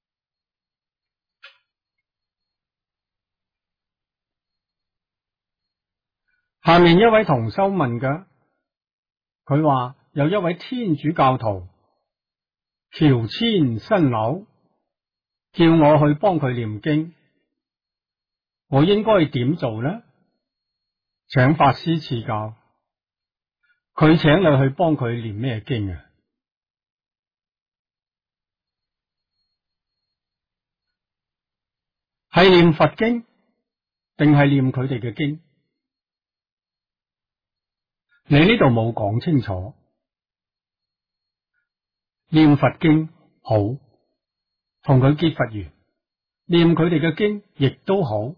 下面一位同修問嘅，佢話有一位天主教徒喬遷新樓，叫我去幫佢念經，我應該點做呢？請法師賜教。佢請你去幫佢念咩經啊？係念佛經定係念佢哋嘅經？你呢度冇講清楚。念佛經好，同佢結佛緣；念佢哋嘅經亦都好。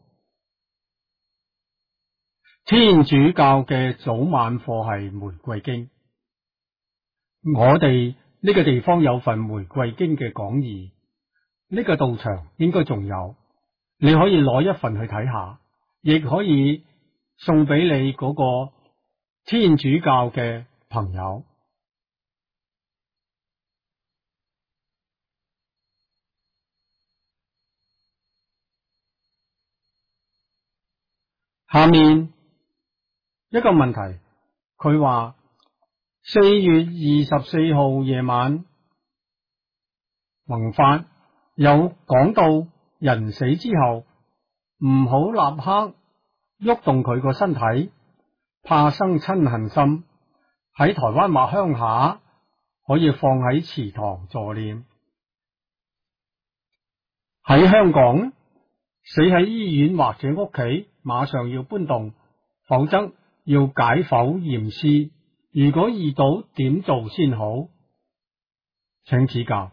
天主教嘅早晚課係玫瑰經，我哋呢個地方有份玫瑰經嘅講義，呢個道場應該仲有，你可以攞一份去睇下，亦可以送俾你嗰個天主教嘅朋友。下面一個問題，佢話4月24號夜晚弘法有講到人死之後唔好立刻喐動佢個身體，怕生嗔恨心。喺台灣或鄉下可以放喺祠堂助念。喺香港死喺醫院或者屋企，馬上要搬動，否則要解剖驗屍。如果遇到點做先好？請指教。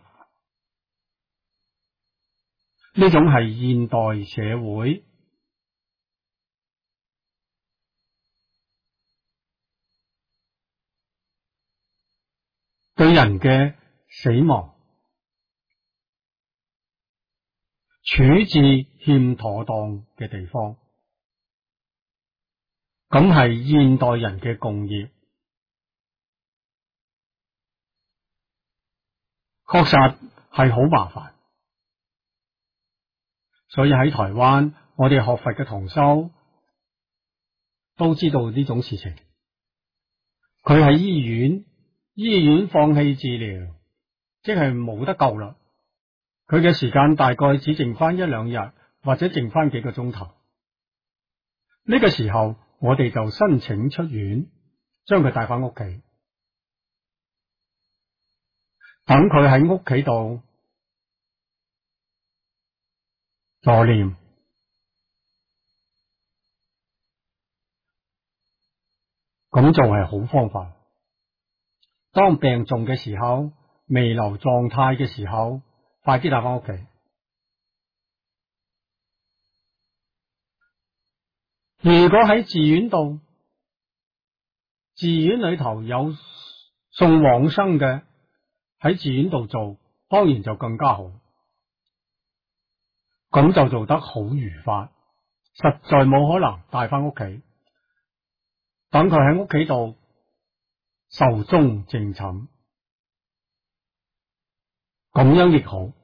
呢種係現代社會對人嘅死亡處置欠妥當嘅地方，咁係現代人嘅共業，確實係好麻煩。所以喺台灣，我哋學佛嘅同修都知道呢種事情。佢喺醫院放棄治療，即係冇得救啦。佢嘅時間大概只剩翻1-2日，或者剩翻幾個鐘頭。呢個時候，我哋就申請出院，將佢帶翻屋企，等佢喺屋企度助念。咁做係好方法。當病重嘅時候，彌留狀態嘅時候，快啲帶翻屋企。 如果喺寺院度，寺院裏頭有送往生嘅，喺寺院度做，當然就更加好，咁就做得好如法，實在冇可能帶翻屋企，等佢喺屋企度壽終正寢，咁樣亦好。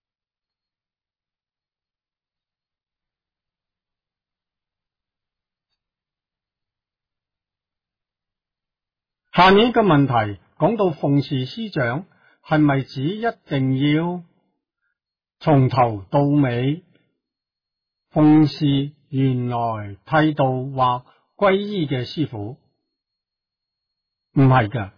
下面一個問題講到奉事師長係咪指一定要從頭到尾奉事原來剃度或皈依嘅師父？唔係㗎，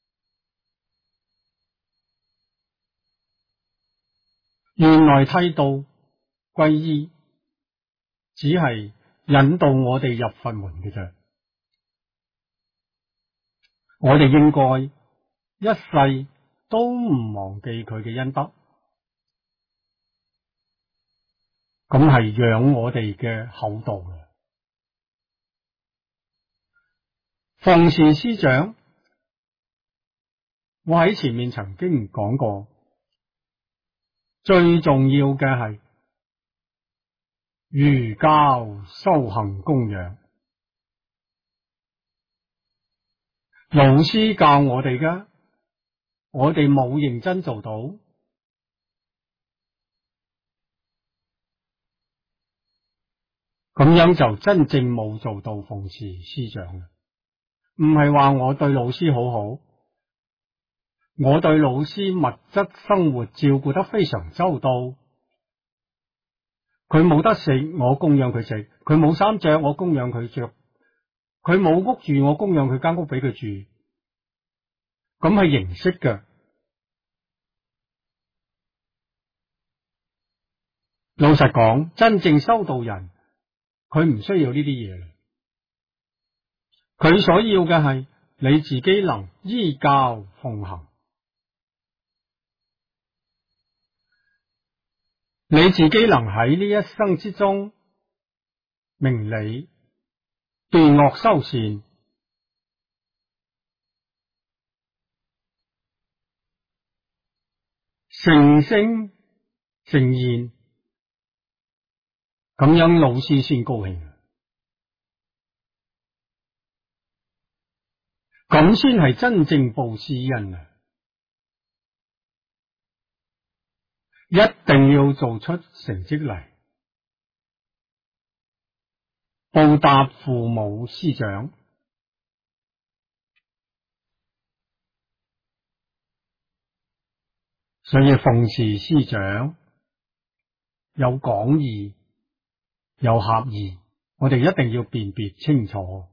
原來剃度皈依只係引導我哋入佛門嘅啫。我哋應該一世都唔忘記佢嘅恩德，咁係養我哋嘅厚道嘅。奉事師長，我喺前面曾經講過，最重要嘅係如教修行供養。老師教我哋嘅，我哋冇認真做到，咁樣就真正冇做到奉事師長啦。唔係話我對老師好好，我對老師物質生活照顧得非常周到，佢冇得食，我供養佢食；佢冇衫着，我供養佢着；佢冇屋住，我供養佢間屋俾佢住。咁係形式嘅。老實講，真正修道人，佢唔需要呢啲嘢啦。佢所要嘅係你自己能依教奉行，你自己能喺呢一生之中明理斷惡修善，成聖成賢，咁樣老師先高興，咁先係真正報師恩啊！一定要做出成績嚟，報答父母師長。所以奉事師長有廣義有狹義，我哋一定要辨別清楚。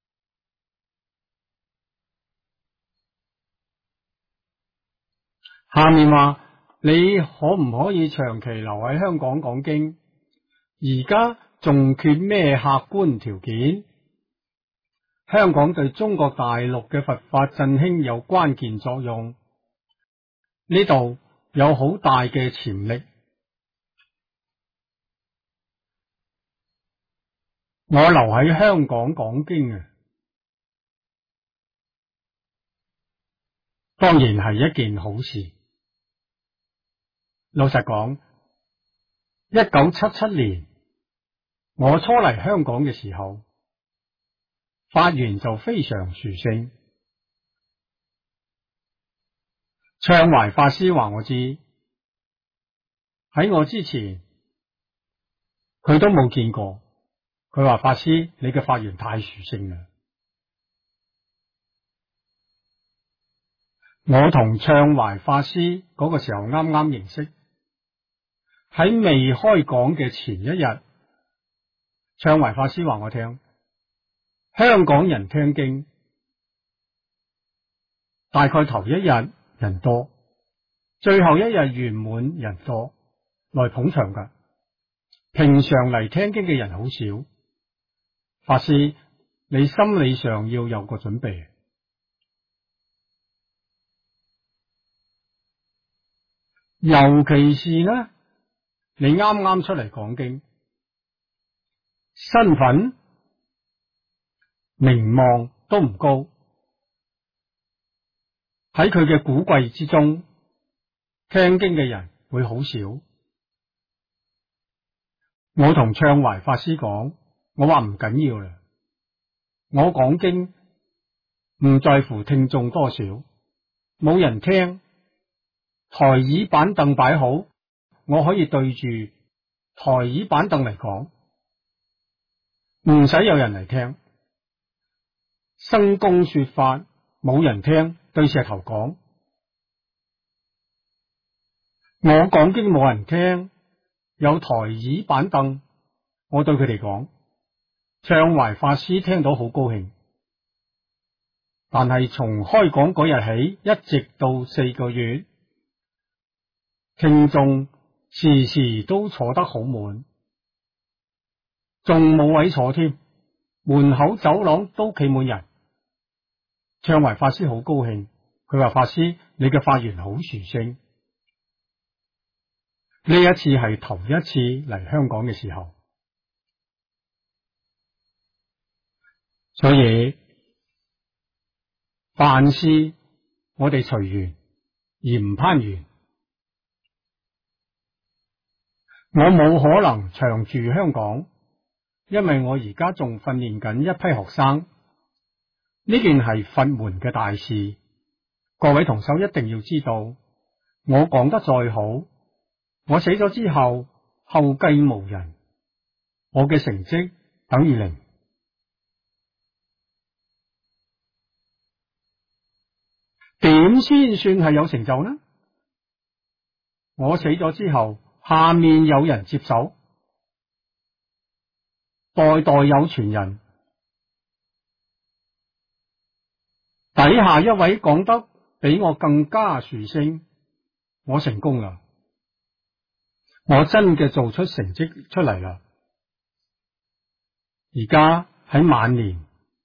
下面話你可唔可以長期留喺香港講經？而家仲缺咩客觀條件？香港對中國大陸嘅佛法振興有關鍵作用，呢度有好大嘅潛力。我留喺香港講經啊，當然係一件好事。老實講，1977年我初嚟香港嘅時候，法緣就非常殊勝。暢懷法師話我知，喺我之前佢都冇見過。佢話法師，你嘅法緣太殊勝啦！我同暢懷法師嗰個時候啱啱認識，喺未開講嘅前一日，暢懷法師話我聽，香港人聽經大概頭一日人多，最後一日圓滿人多，來捧場噶。平常嚟聽經嘅人好少。法師，你心理上要有個準備，尤其是呢，你啱啱出嚟講經，身份名望都唔高，喺佢嘅古貴之中，聽經嘅人會好少。我同暢懷法師講，我話唔緊要啦，我講經唔在乎聽眾多少，冇人聽，台椅板凳擺好，我可以對住台椅板凳嚟講，唔使有人嚟聽。生公說法冇人聽，對石頭講，我講經冇人聽，有台椅板凳，我對佢哋講，暢懷法師聽到好高興。但係從開講嗰日起，一直到4個月，聽眾時時都坐得好滿，仲冇位坐添，門口走廊都企滿人。暢懷法師好高興，佢話法師你嘅法緣好殊勝。呢一次係頭一次嚟香港嘅時候，所以凡事我哋隨緣而唔攀緣。我冇可能長住香港，因為我而家仲訓練緊一批學生。呢件係佛門嘅大事，各位同修一定要知道。我講得再好，我死咗之後，後繼無人，我嘅成績等於零。點先算係有成就呢？我死咗之後，下面有人接手，代代有傳人。底下一位講得比我更加殊勝，我成功啦！我真嘅做出成績出嚟啦！而家喺晚年，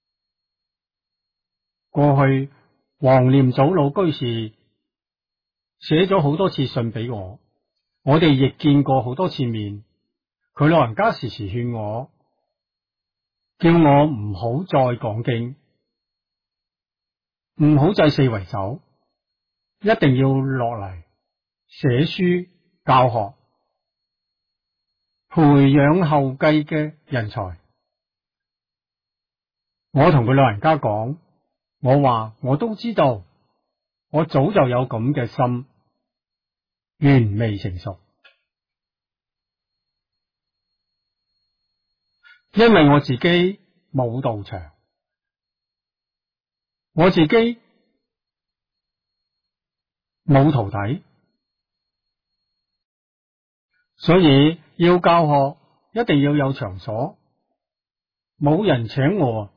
過去黃念祖老居士寫咗好多次信俾我，我哋亦見過好多次面。佢老人家時時勸我，叫我唔好再講經，唔好再四圍走，一定要落嚟寫書教學，培養後繼嘅人才。我同佢老人家講，我話我都知道，我早就有咁嘅心，緣未成熟。因為我自己冇道場，我自己冇徒弟，所以要教學一定要有場所，冇人請我，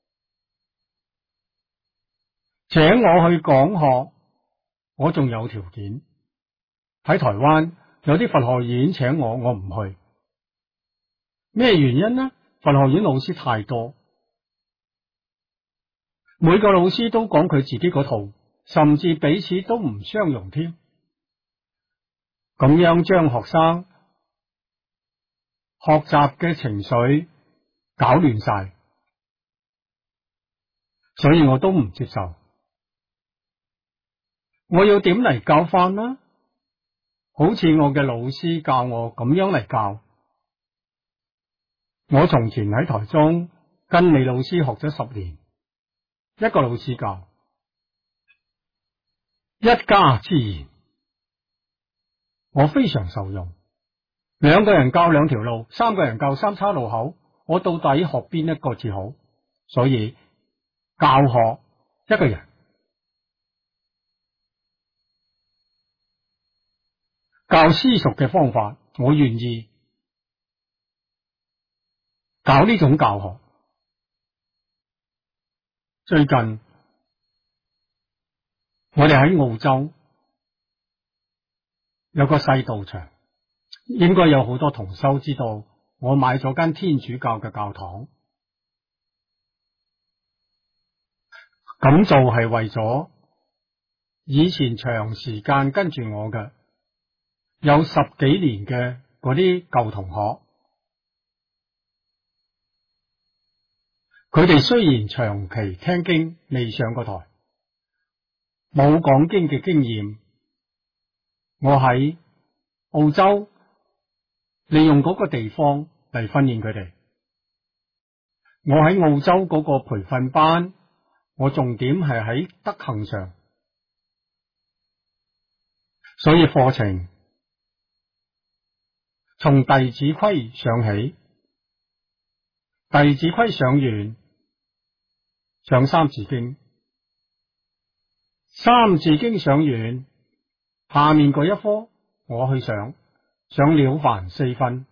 請我去講學，我仲有條件。喺台灣有啲佛學院請我，我唔去。咩原因呢？佛學院老師太多，每個老師都講佢自己嗰套，甚至彼此都唔相容添。咁樣將學生學習嘅情緒搞亂晒，所以我都唔接受。我要點嚟教法呢？好似我嘅老師教我咁樣嚟教。我從前喺台中跟李老師學咗10年，一個老師教，一家之言，我非常受用。2個人教2條路，3個人教3岔路口，我到底學邊一個至好？所以教學一個人，教私塾嘅方法，我願意搞呢種教學。最近我哋喺澳洲有個細道場，應該有好多同修知道，我買咗間天主教嘅教堂，咁做係為咗以前長時間跟住我嘅有10幾年嘅嗰啲舊同學， 佢哋雖然長期聽經未上過台，冇講經嘅經驗，我喺澳洲利用嗰個地方嚟訓練佢哋。我喺澳洲嗰個培訓班，我重點係喺德行上，所以課程從弟子規上起，弟子規上完，上三字經，三字經上完，下面嗰一科我去上了凡四訓，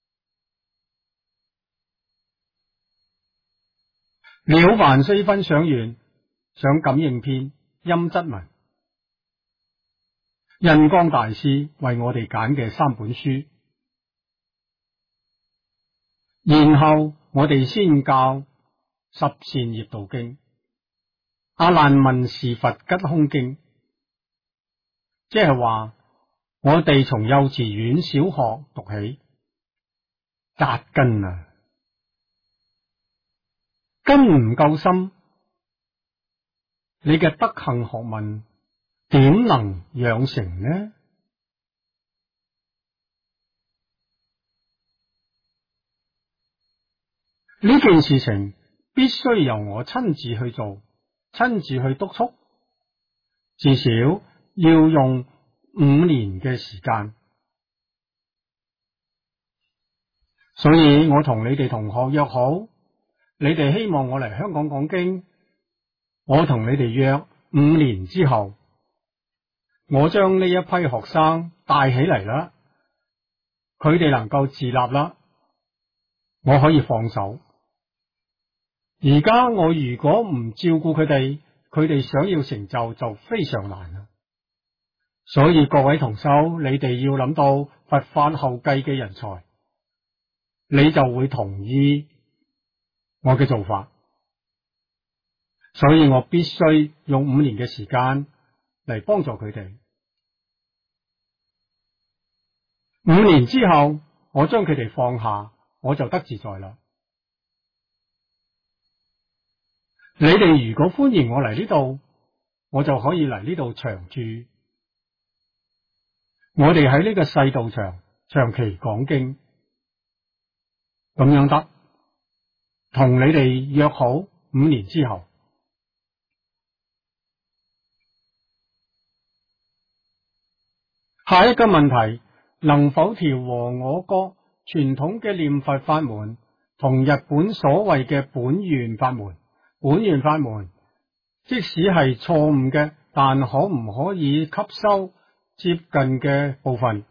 了凡四訓上完，上感應篇、陰質文，印光大師為我哋揀嘅三本書，然後我哋先教十善業道經、阿難問是佛吉凶經，即係話我哋從幼稚園、小學讀起，扎根啊，根唔夠深，你嘅德行學問點能養成呢？呢件事情必須由我親自去做，親自去督促，至少要用5年嘅時間。所以我同你哋同學約好，你哋希望我嚟香港講經，我同你哋約5年之後，我將呢一批學生帶起嚟啦，佢哋能夠自立啦，我可以放手。而家我如果唔照顧佢哋，佢哋想要成就就非常難啦。所以各位同修，你哋要諗到佛法後繼嘅人才，你就會同意我嘅做法。所以我必須用5年嘅時間嚟幫助佢哋。5年之後，我將佢哋放下，我就得自在啦。你哋如果歡迎我嚟呢度，我就可以嚟呢度長住。我哋喺呢個細道場長期講經，咁樣得。同你哋約好5年之後。下一個問題，能否調和我國傳統嘅念佛法門同日本所謂嘅本願法門？本願法門即使係錯誤嘅，但可唔可以吸收接近嘅部分？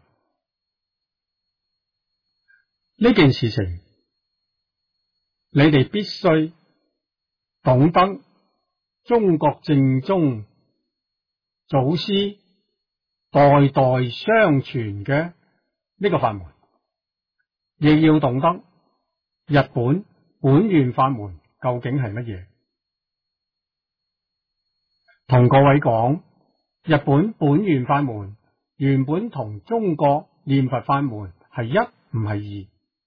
呢件事情你哋必須懂得中國正宗祖師代代相傳嘅呢個法門，亦要懂得日本本願法門究竟係乜嘢。同各位講，日本本願法門原本同中國念佛法門係一，唔係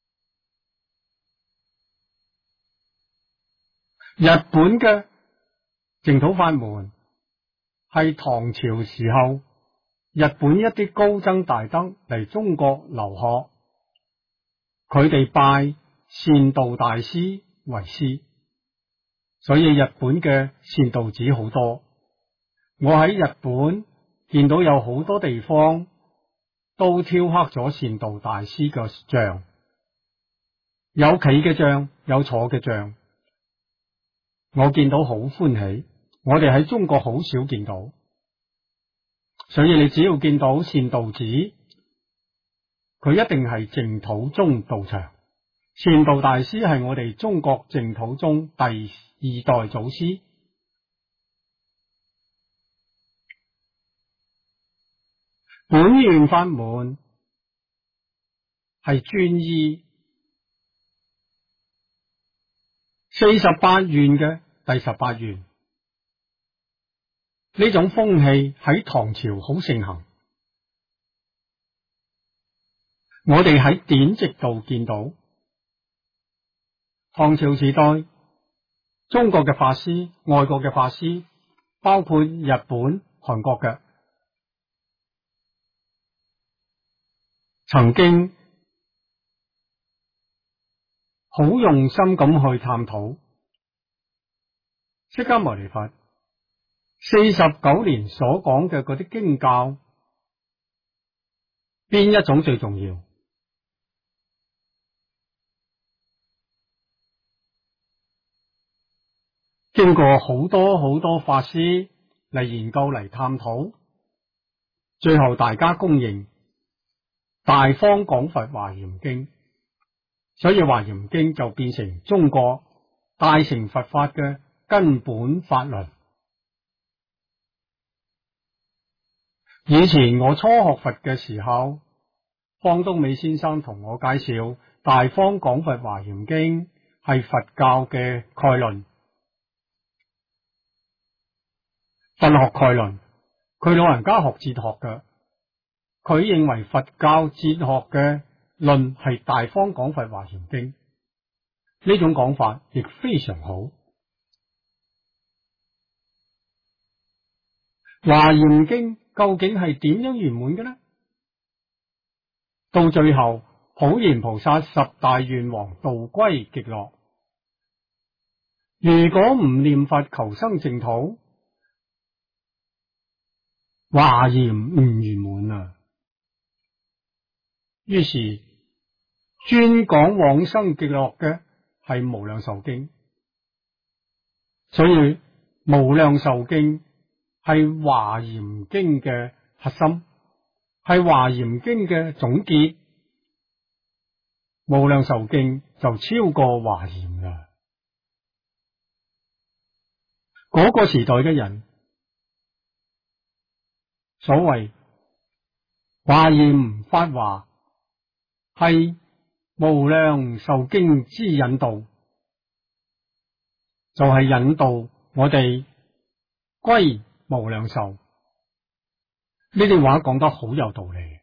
二。日本嘅淨土法門係唐朝時候日本一啲高僧大德嚟中國留學，佢哋拜善導大師為師，所以日本嘅善導寺好多。我喺日本見到有好多地方都雕刻咗善導大師嘅像，有企嘅像，有坐嘅像，我見到好歡喜。我哋喺中國好少見到，所以你只要見到善導寺，佢一定係淨土宗道場。善導大師係我哋中國淨土宗第2代祖師。本願法門係專依48願嘅第18願，呢種風氣喺唐朝好盛行。我哋喺典籍度見到，唐朝時代中國嘅法師、外國嘅法師，包括日本、韓國嘅，曾經好用心咁去探討釋迦牟尼佛49年所講嘅嗰啲經教，邊一種最重要？經過好多法師嚟研究嚟探討，最後大家公認大方廣佛華嚴經，所以華嚴經就變成中國大乘佛法嘅根本法律。以前我初學佛嘅時候，方東美先生同我介紹大方廣佛華嚴經係佛教嘅概論，佛學概論。佢老人家學哲學嘅，佢認為佛教哲學嘅論係大方廣佛華嚴經，呢種講法亦非常好。華嚴經究竟係點樣圓滿嘅呢？到最後，普賢菩薩十大願王道歸極樂。如果唔念佛求生淨土，華嚴唔圓滿啊！於是專講往生極樂嘅係無量壽經，所以無量壽經係華嚴經嘅核心，係華嚴經嘅總結。無量壽經就超過華嚴啦。嗰個時代嘅人，所謂華嚴法華係無量壽經之引導，就係引導我哋歸無量壽。呢啲話講得好有道理。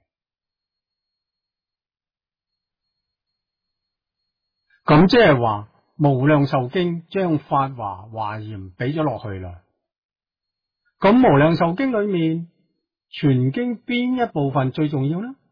咁即係話無量壽經將法華華嚴俾咗落去啦。咁無量壽經裏面全經邊一部分最重要呢？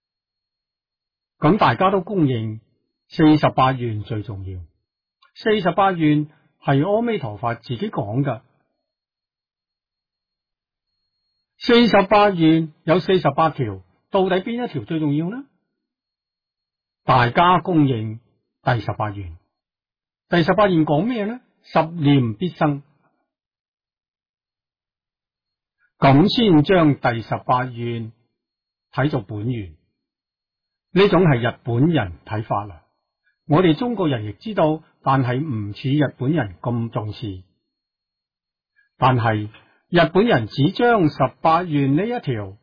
咁大家都公認48願最重要。48願係阿彌陀佛自己講噶。48願有48條，到底邊一條最重要呢？大家公認第18願。第18願講咩呢？十念必生。咁先將第18願睇做本願，呢種係日本人睇法啦。我哋中國人亦知道，但係唔似日本人咁重視。但係日本人只將18願呢一條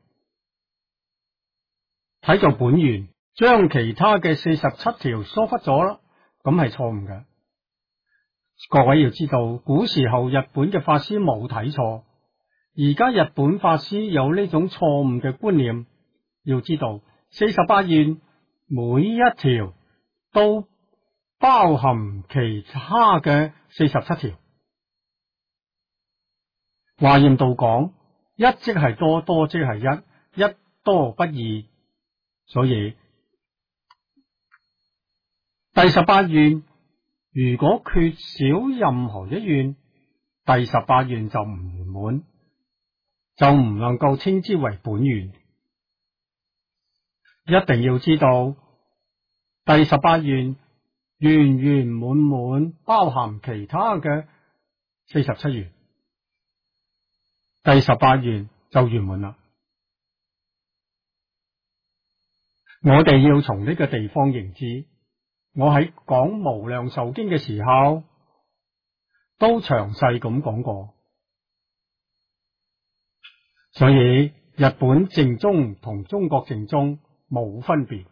睇做本願，將其他嘅47條疏忽咗啦，咁係錯誤嘅。各位要知道，古時候日本嘅法師冇睇錯。而家日本法師有呢種錯誤嘅觀念，要知道48願每一條都包含其他嘅47條。華嚴道講一即係多，多即係一，一多不二，所以第18願如果缺少任何一願，第18願就唔圓滿，就唔能夠稱之為本願。一定要知道第18願圓圓滿滿包含其他嘅47願，第18願就圓滿啦。我哋要從呢個地方認知，我喺講無量壽經嘅時候都詳細咁講過。所以日本正宗同中國正宗冇分別。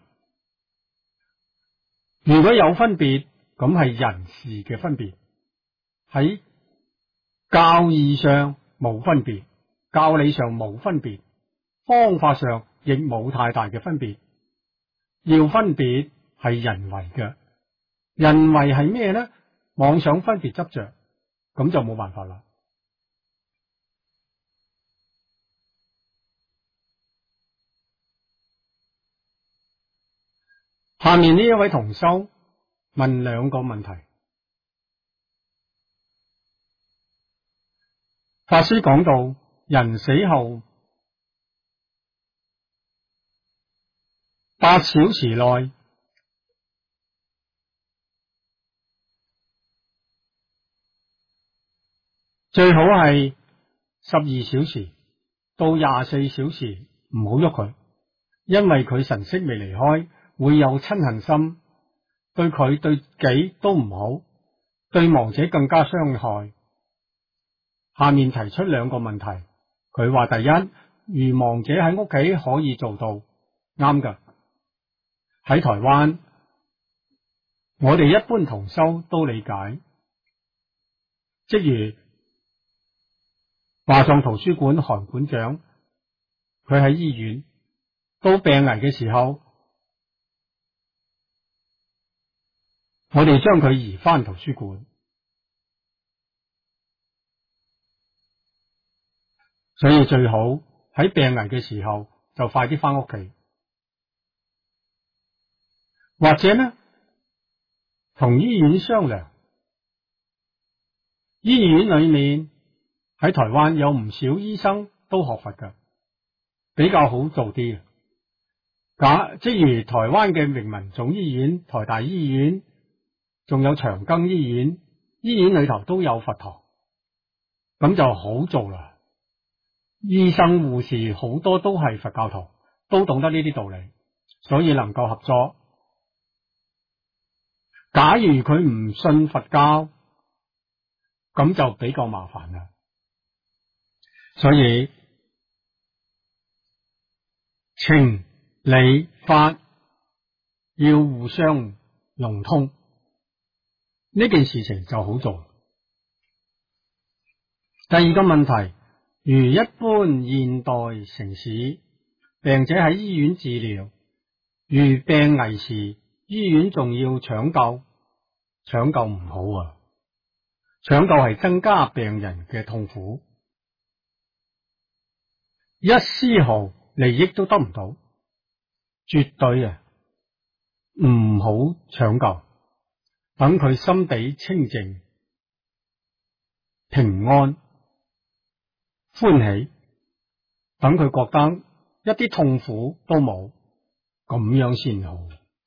如果有分別，咁係人事嘅分別。喺教義上冇分別，教理上冇分別，方法上亦冇太大嘅分別。要分別係人為嘅。人為係咩呢？妄想分別執着， 咁就冇辦法啦。下面呢一位同修問兩個問題。法師講到，人死後8小時內最好係12小時到24小時唔好喐佢，因為佢神識未離開，會有嗔恨心，對佢對己都唔好，對亡者更加傷害。下面提出兩個問題，佢話第一，如亡者喺屋企可以做到，啱㗎。喺台灣，我哋一般同修都理解，即如華藏圖書館韓館長，佢喺醫院到病危嘅時候，我哋將佢移翻圖書館，所以最好喺病危嘅時候就快啲翻屋企，或者呢同醫院商量。醫院裏面喺台灣有唔少醫生都學佛㗎，比較好做啲。即如台灣嘅明民總醫院、台大醫院，仲有長庚醫院，醫院裏頭都有佛堂，咁就好做啦。醫生護士好多都係佛教徒，都懂得呢啲道理，所以能夠合作。假如佢唔信佛教，咁就比較麻煩啦。所以情理法要互相融通，呢件事情就好做。第二個問題，如一般現代城市病者喺醫院治療，如病危時，醫院仲要搶救，搶救唔好啊！搶救係增加病人嘅痛苦，一絲毫利益都得唔到，絕對唔好搶救，等佢心地清淨、平安、歡喜，等佢覺得一啲痛苦都冇，咁樣先好。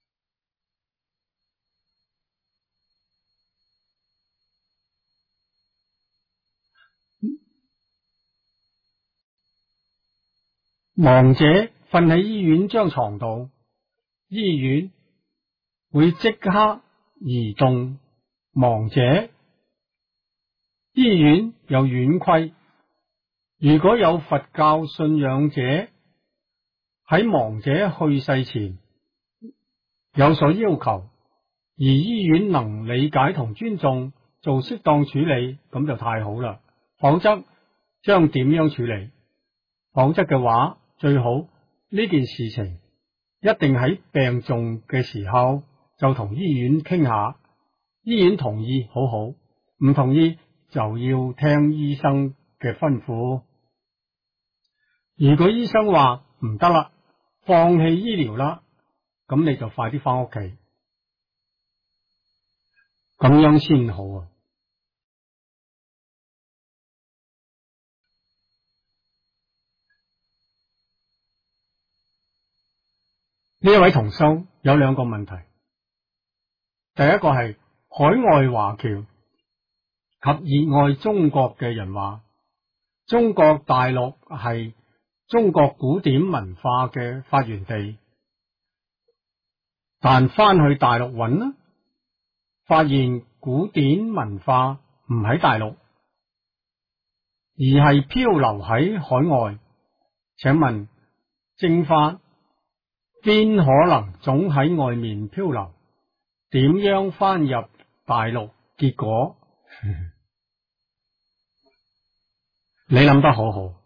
亡者瞓喺醫院張床度，醫院會即刻移動亡者。醫院有院規，如果有佛教信仰者喺亡者去世前有所要求，而醫院能理解同尊重，做適當處理，咁就太好啦。否則將點樣處理？否則嘅話，最好呢件事情一定喺病重嘅時候就同醫院傾下，醫院同意好好，唔同意就要聽醫生嘅吩咐。如果醫生話唔得啦，放棄醫療啦，咁你就快啲翻屋企，咁樣先好啊！呢一位同修有兩個問題，第一個係海外華僑及熱愛中國嘅人話，中國大陸係中國古典文化嘅發源地，但翻去大陸揾啦，發現古典文化唔喺大陸，而係漂流喺海外。請問正法邊可能總喺外面漂流？點樣翻入大陸？結果你諗得好好，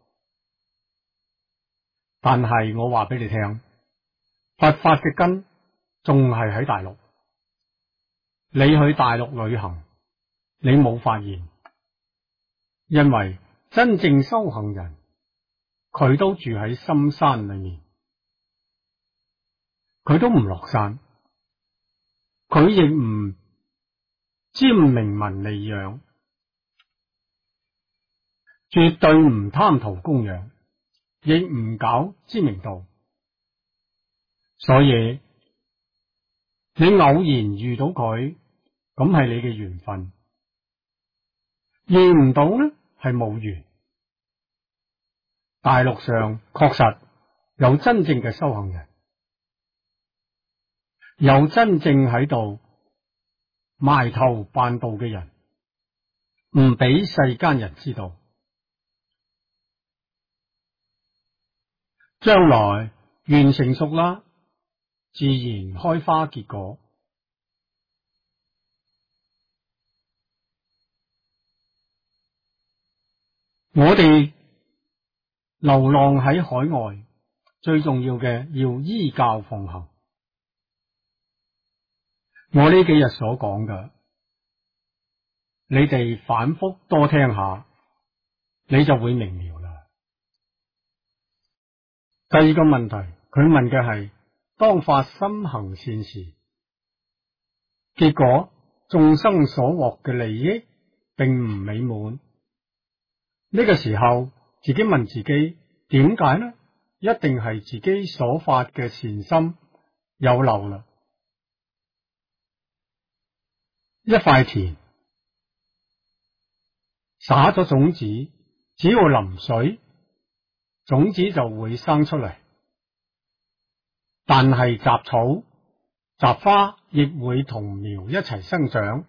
但係我話俾你聽，佛法嘅根仲係喺大陸。你去大陸旅行，你冇發現因為真正修行人，佢都住喺深山裏面，佢都唔落山，佢亦唔沾名聞利養，絕對唔貪圖供養，亦唔搞知名度。所以你偶然遇到佢，咁係你嘅緣分；遇唔到呢，係冇緣。大陸上確實有真正嘅修行人，有真正喺度埋頭辦道嘅人，唔俾世間人知道。將來緣成熟啦，自然開花結果。我哋流浪喺海外，最重要嘅要依教奉行。我呢幾日所講嘅，你哋反覆多聽下，你就會明了啦。第二個問題，佢問嘅係當發心行善時，結果眾生所獲嘅利益並唔美滿。呢個時候自己問自己點解呢？一定係自己所發嘅善心有漏啦。一塊田撒咗種子，只要淋水，種子就會生出嚟。但係雜草、雜花亦會同苗一齊生長。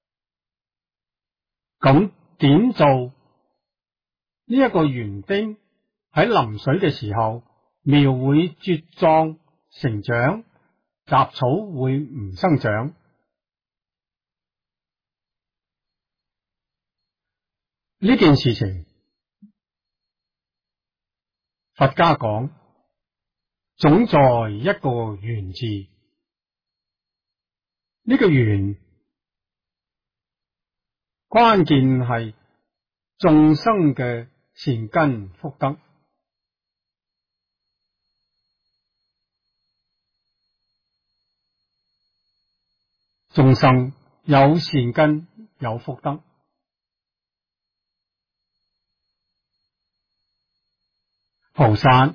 咁點做？呢一個園丁喺淋水嘅時候，苗會茁壯成長，雜草會唔生長。呢件事情，佛家講，總在一個緣字。呢個緣，關鍵係眾生嘅善根福德。眾生有善根有福德，菩薩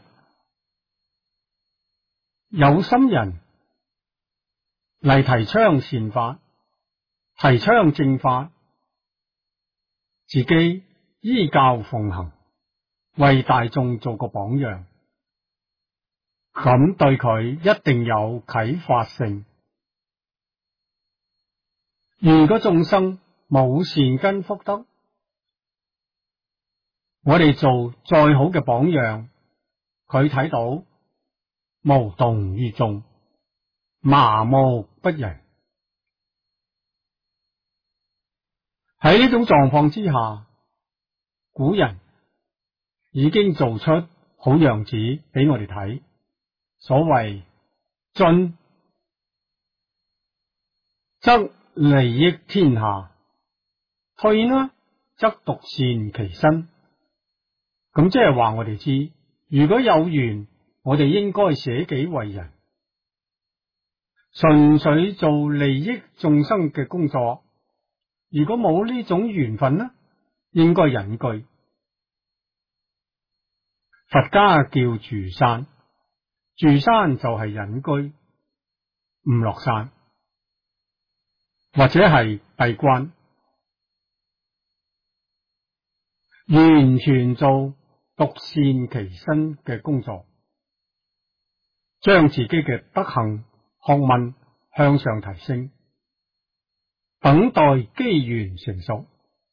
有心人嚟提倡善法，提倡正法，自己依教奉行，為大眾做個榜樣，咁對佢一定有啟發性。如果眾生冇善根福德，我哋做再好嘅榜樣，佢睇到無動於衷，麻木不仁。喺呢種狀況之下，古人已經做出好樣子俾我哋睇。所謂進則利益天下，退呢則獨善其身。咁即係話我哋知，如果有緣，我哋應該捨己為人，純粹做利益眾生嘅工作。如果冇呢種緣分呢，應該隱居。佛家叫住山，住山就係隱居，唔落山，或者係閉關，完全做獨善其身嘅工作，將自己嘅德行學問向上提升，等待機緣成熟。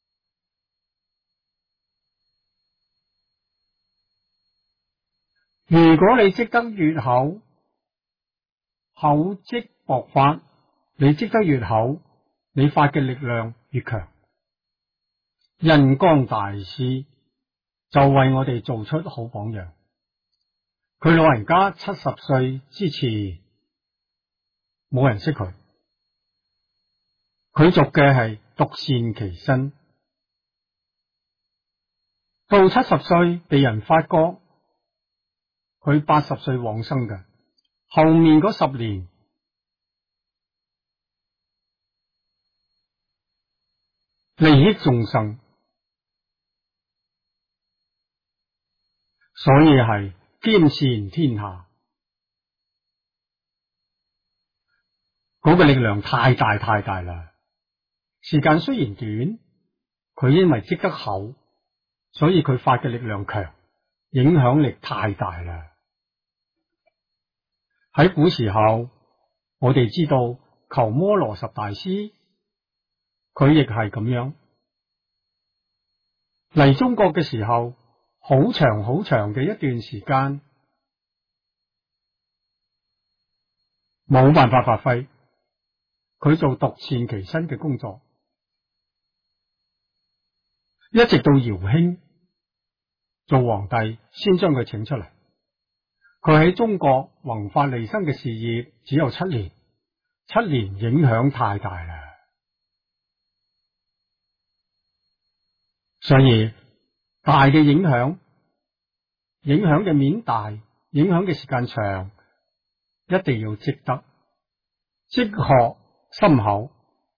如果你積得越厚，厚積薄發，你積得越厚，你發嘅力量越強。印光大師就為我哋做出好榜樣。佢老人家70歲之前，冇人識佢。佢續嘅係獨善其身。 到70歲被人發覺佢80歲往生嘅，後面嗰10年利益眾生，所以係兼善天下，嗰個力量太大太大啦。時間雖然短，佢因為積得厚，所以佢發嘅力量強，影響力太大啦。喺古時候，我哋知道鳩摩羅什大師，佢亦係咁樣嚟中國嘅時候，好長好長嘅一段時間冇辦法發揮，佢做獨善其身嘅工作，一直到姚興做皇帝先將佢請出嚟。佢喺中國弘法利生嘅事業只有7年，7年影響太大啦。所以大嘅影響嘅面大，影響嘅時間長，一定要積德，積學深厚。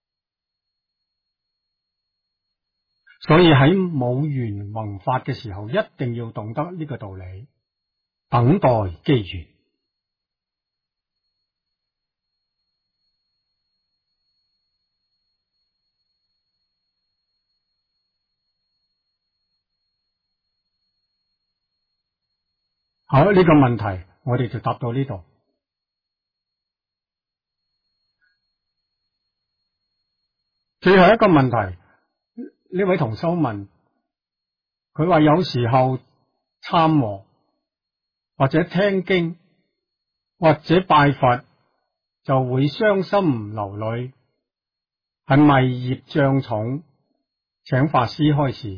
所以喺冇緣弘法嘅時候，一定要懂得呢個道理，等待機緣。好，呢個問題我哋就答到呢度。最後一個問題，呢位同修問，佢話有時候參和或者聽經或者拜佛就會傷心流淚，係咪業障重？請法師開示。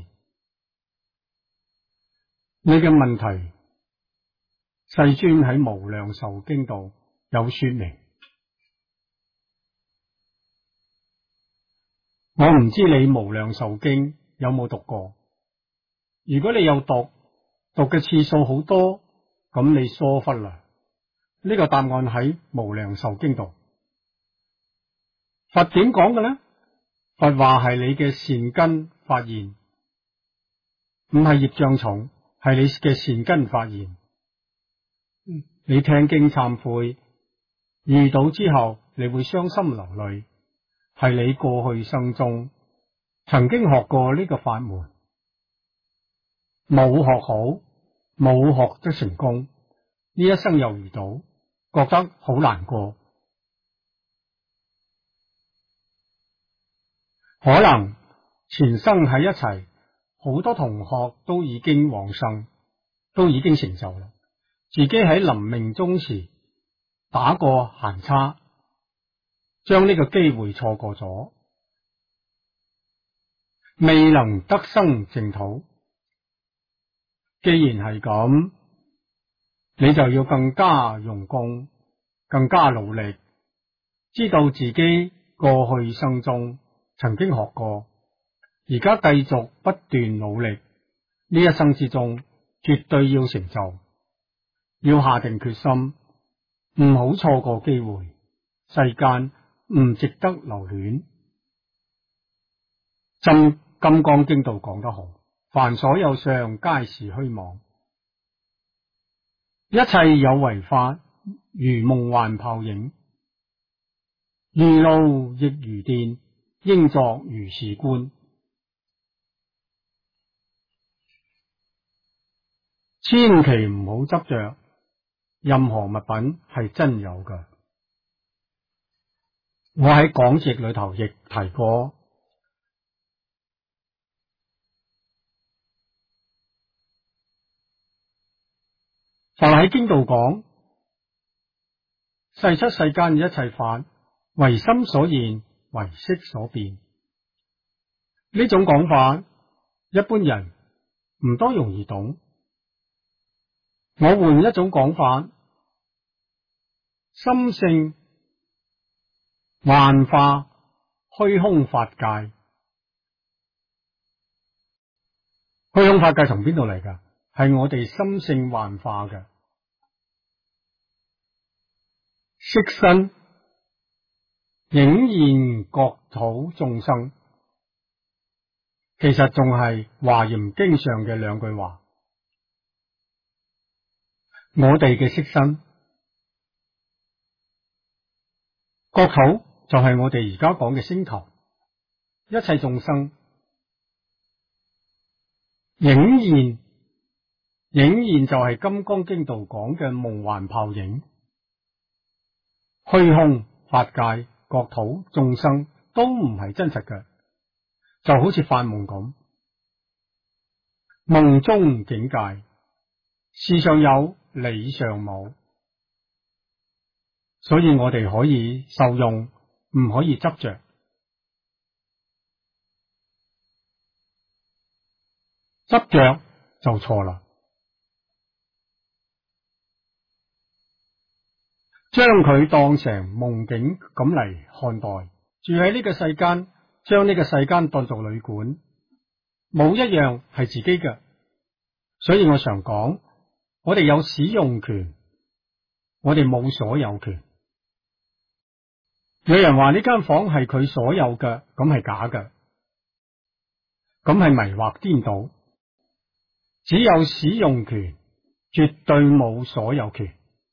你嘅問題，世尊喺無量壽經度有說明。我唔知你無量壽經有冇讀過，如果你有讀嘅次數好多，咁你疏忽啦。呢個答案喺無量壽經度。佛點講嘅呢？佛話係你嘅善根發現，唔係業障重，係你嘅善根發現。你聽經懺悔，遇到之後你會傷心流淚，係你過去生中曾經學過呢個法門，冇學好，冇學得成功，呢一生又遇到，覺得好難過。可能前生喺一齊，好多同學都已經往生，都已經成就啦，自己喺臨命終時打過閒叉，將呢個機會錯過咗，未能得生淨土。既然係咁，你就要更加用功，更加努力，知道自己過去生中曾經學過，而家繼續不斷努力，呢一生之中絕對要成就，要下定決心，唔好錯過機會。世間唔值得留戀。金剛經度講得好，凡所有相，皆是虛妄，一切有為法，如夢幻泡影，如露亦如電，應作如是觀。千祈唔好執着任何物品係真有嘅。我喺講席裏頭亦提過，就喺經度講，世出世間一切法，唯心所現，唯識所變。呢種講法，一般人唔多容易懂。我換一種講法，心性幻化虛空法界， 虛空法界從邊度嚟噶？係我哋心性幻化嘅色身，影現國土眾生。其實仲係華嚴經上嘅兩句話。我哋嘅色身，國土就係我哋而家講嘅星球，一切眾生影現就係《金剛經》度講嘅夢幻泡影。虛空法界國土眾生都唔係真實嘅，就好似發夢咁，夢中境界，事上有，理上冇，所以我哋可以受用，唔可以執着。執着就錯啦。將佢當成夢境咁嚟看待，住喺呢個世間，將呢個世間當作旅館，冇一樣係自己嘅。所以我常講，我哋有使用權，我哋冇所有權。有人話呢間房係佢所有嘅，咁係假嘅，咁係迷惑顛倒。只有使用權，絕對冇所有權。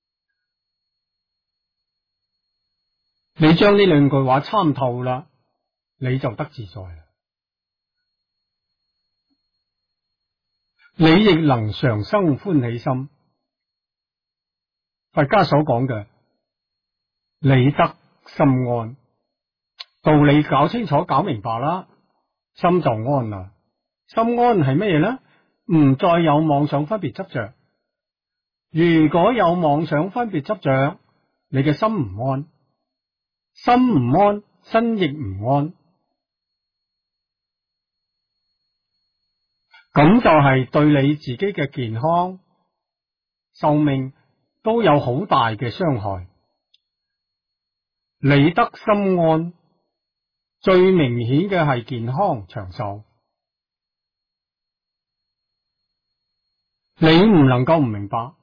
你將呢兩句話參透啦，你就得自在啦。你亦能常生歡喜心。佛家所講嘅理得心安，道理搞清楚搞明白啦，心就安啦。心安係乜嘢呢？唔再有妄想分別執着。如果有妄想分別執着，你嘅心唔安，心唔安，身亦唔安，咁就係對你自己嘅健康壽命都有好大嘅傷害。理得心安，最明顯嘅係健康長壽。你唔能夠唔明白，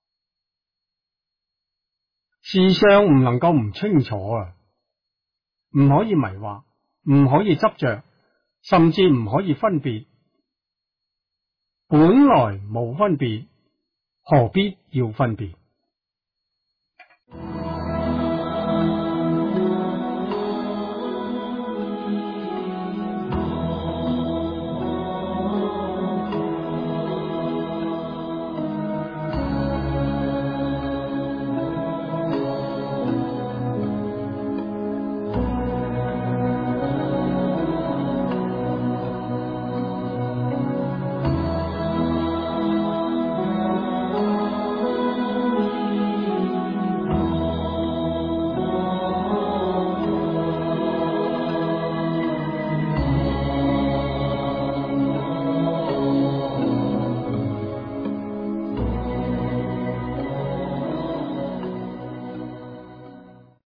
事相唔能夠唔清楚啊！唔可以迷惑，唔可以執着，甚至唔可以分別。本來冇分別，何必要分別？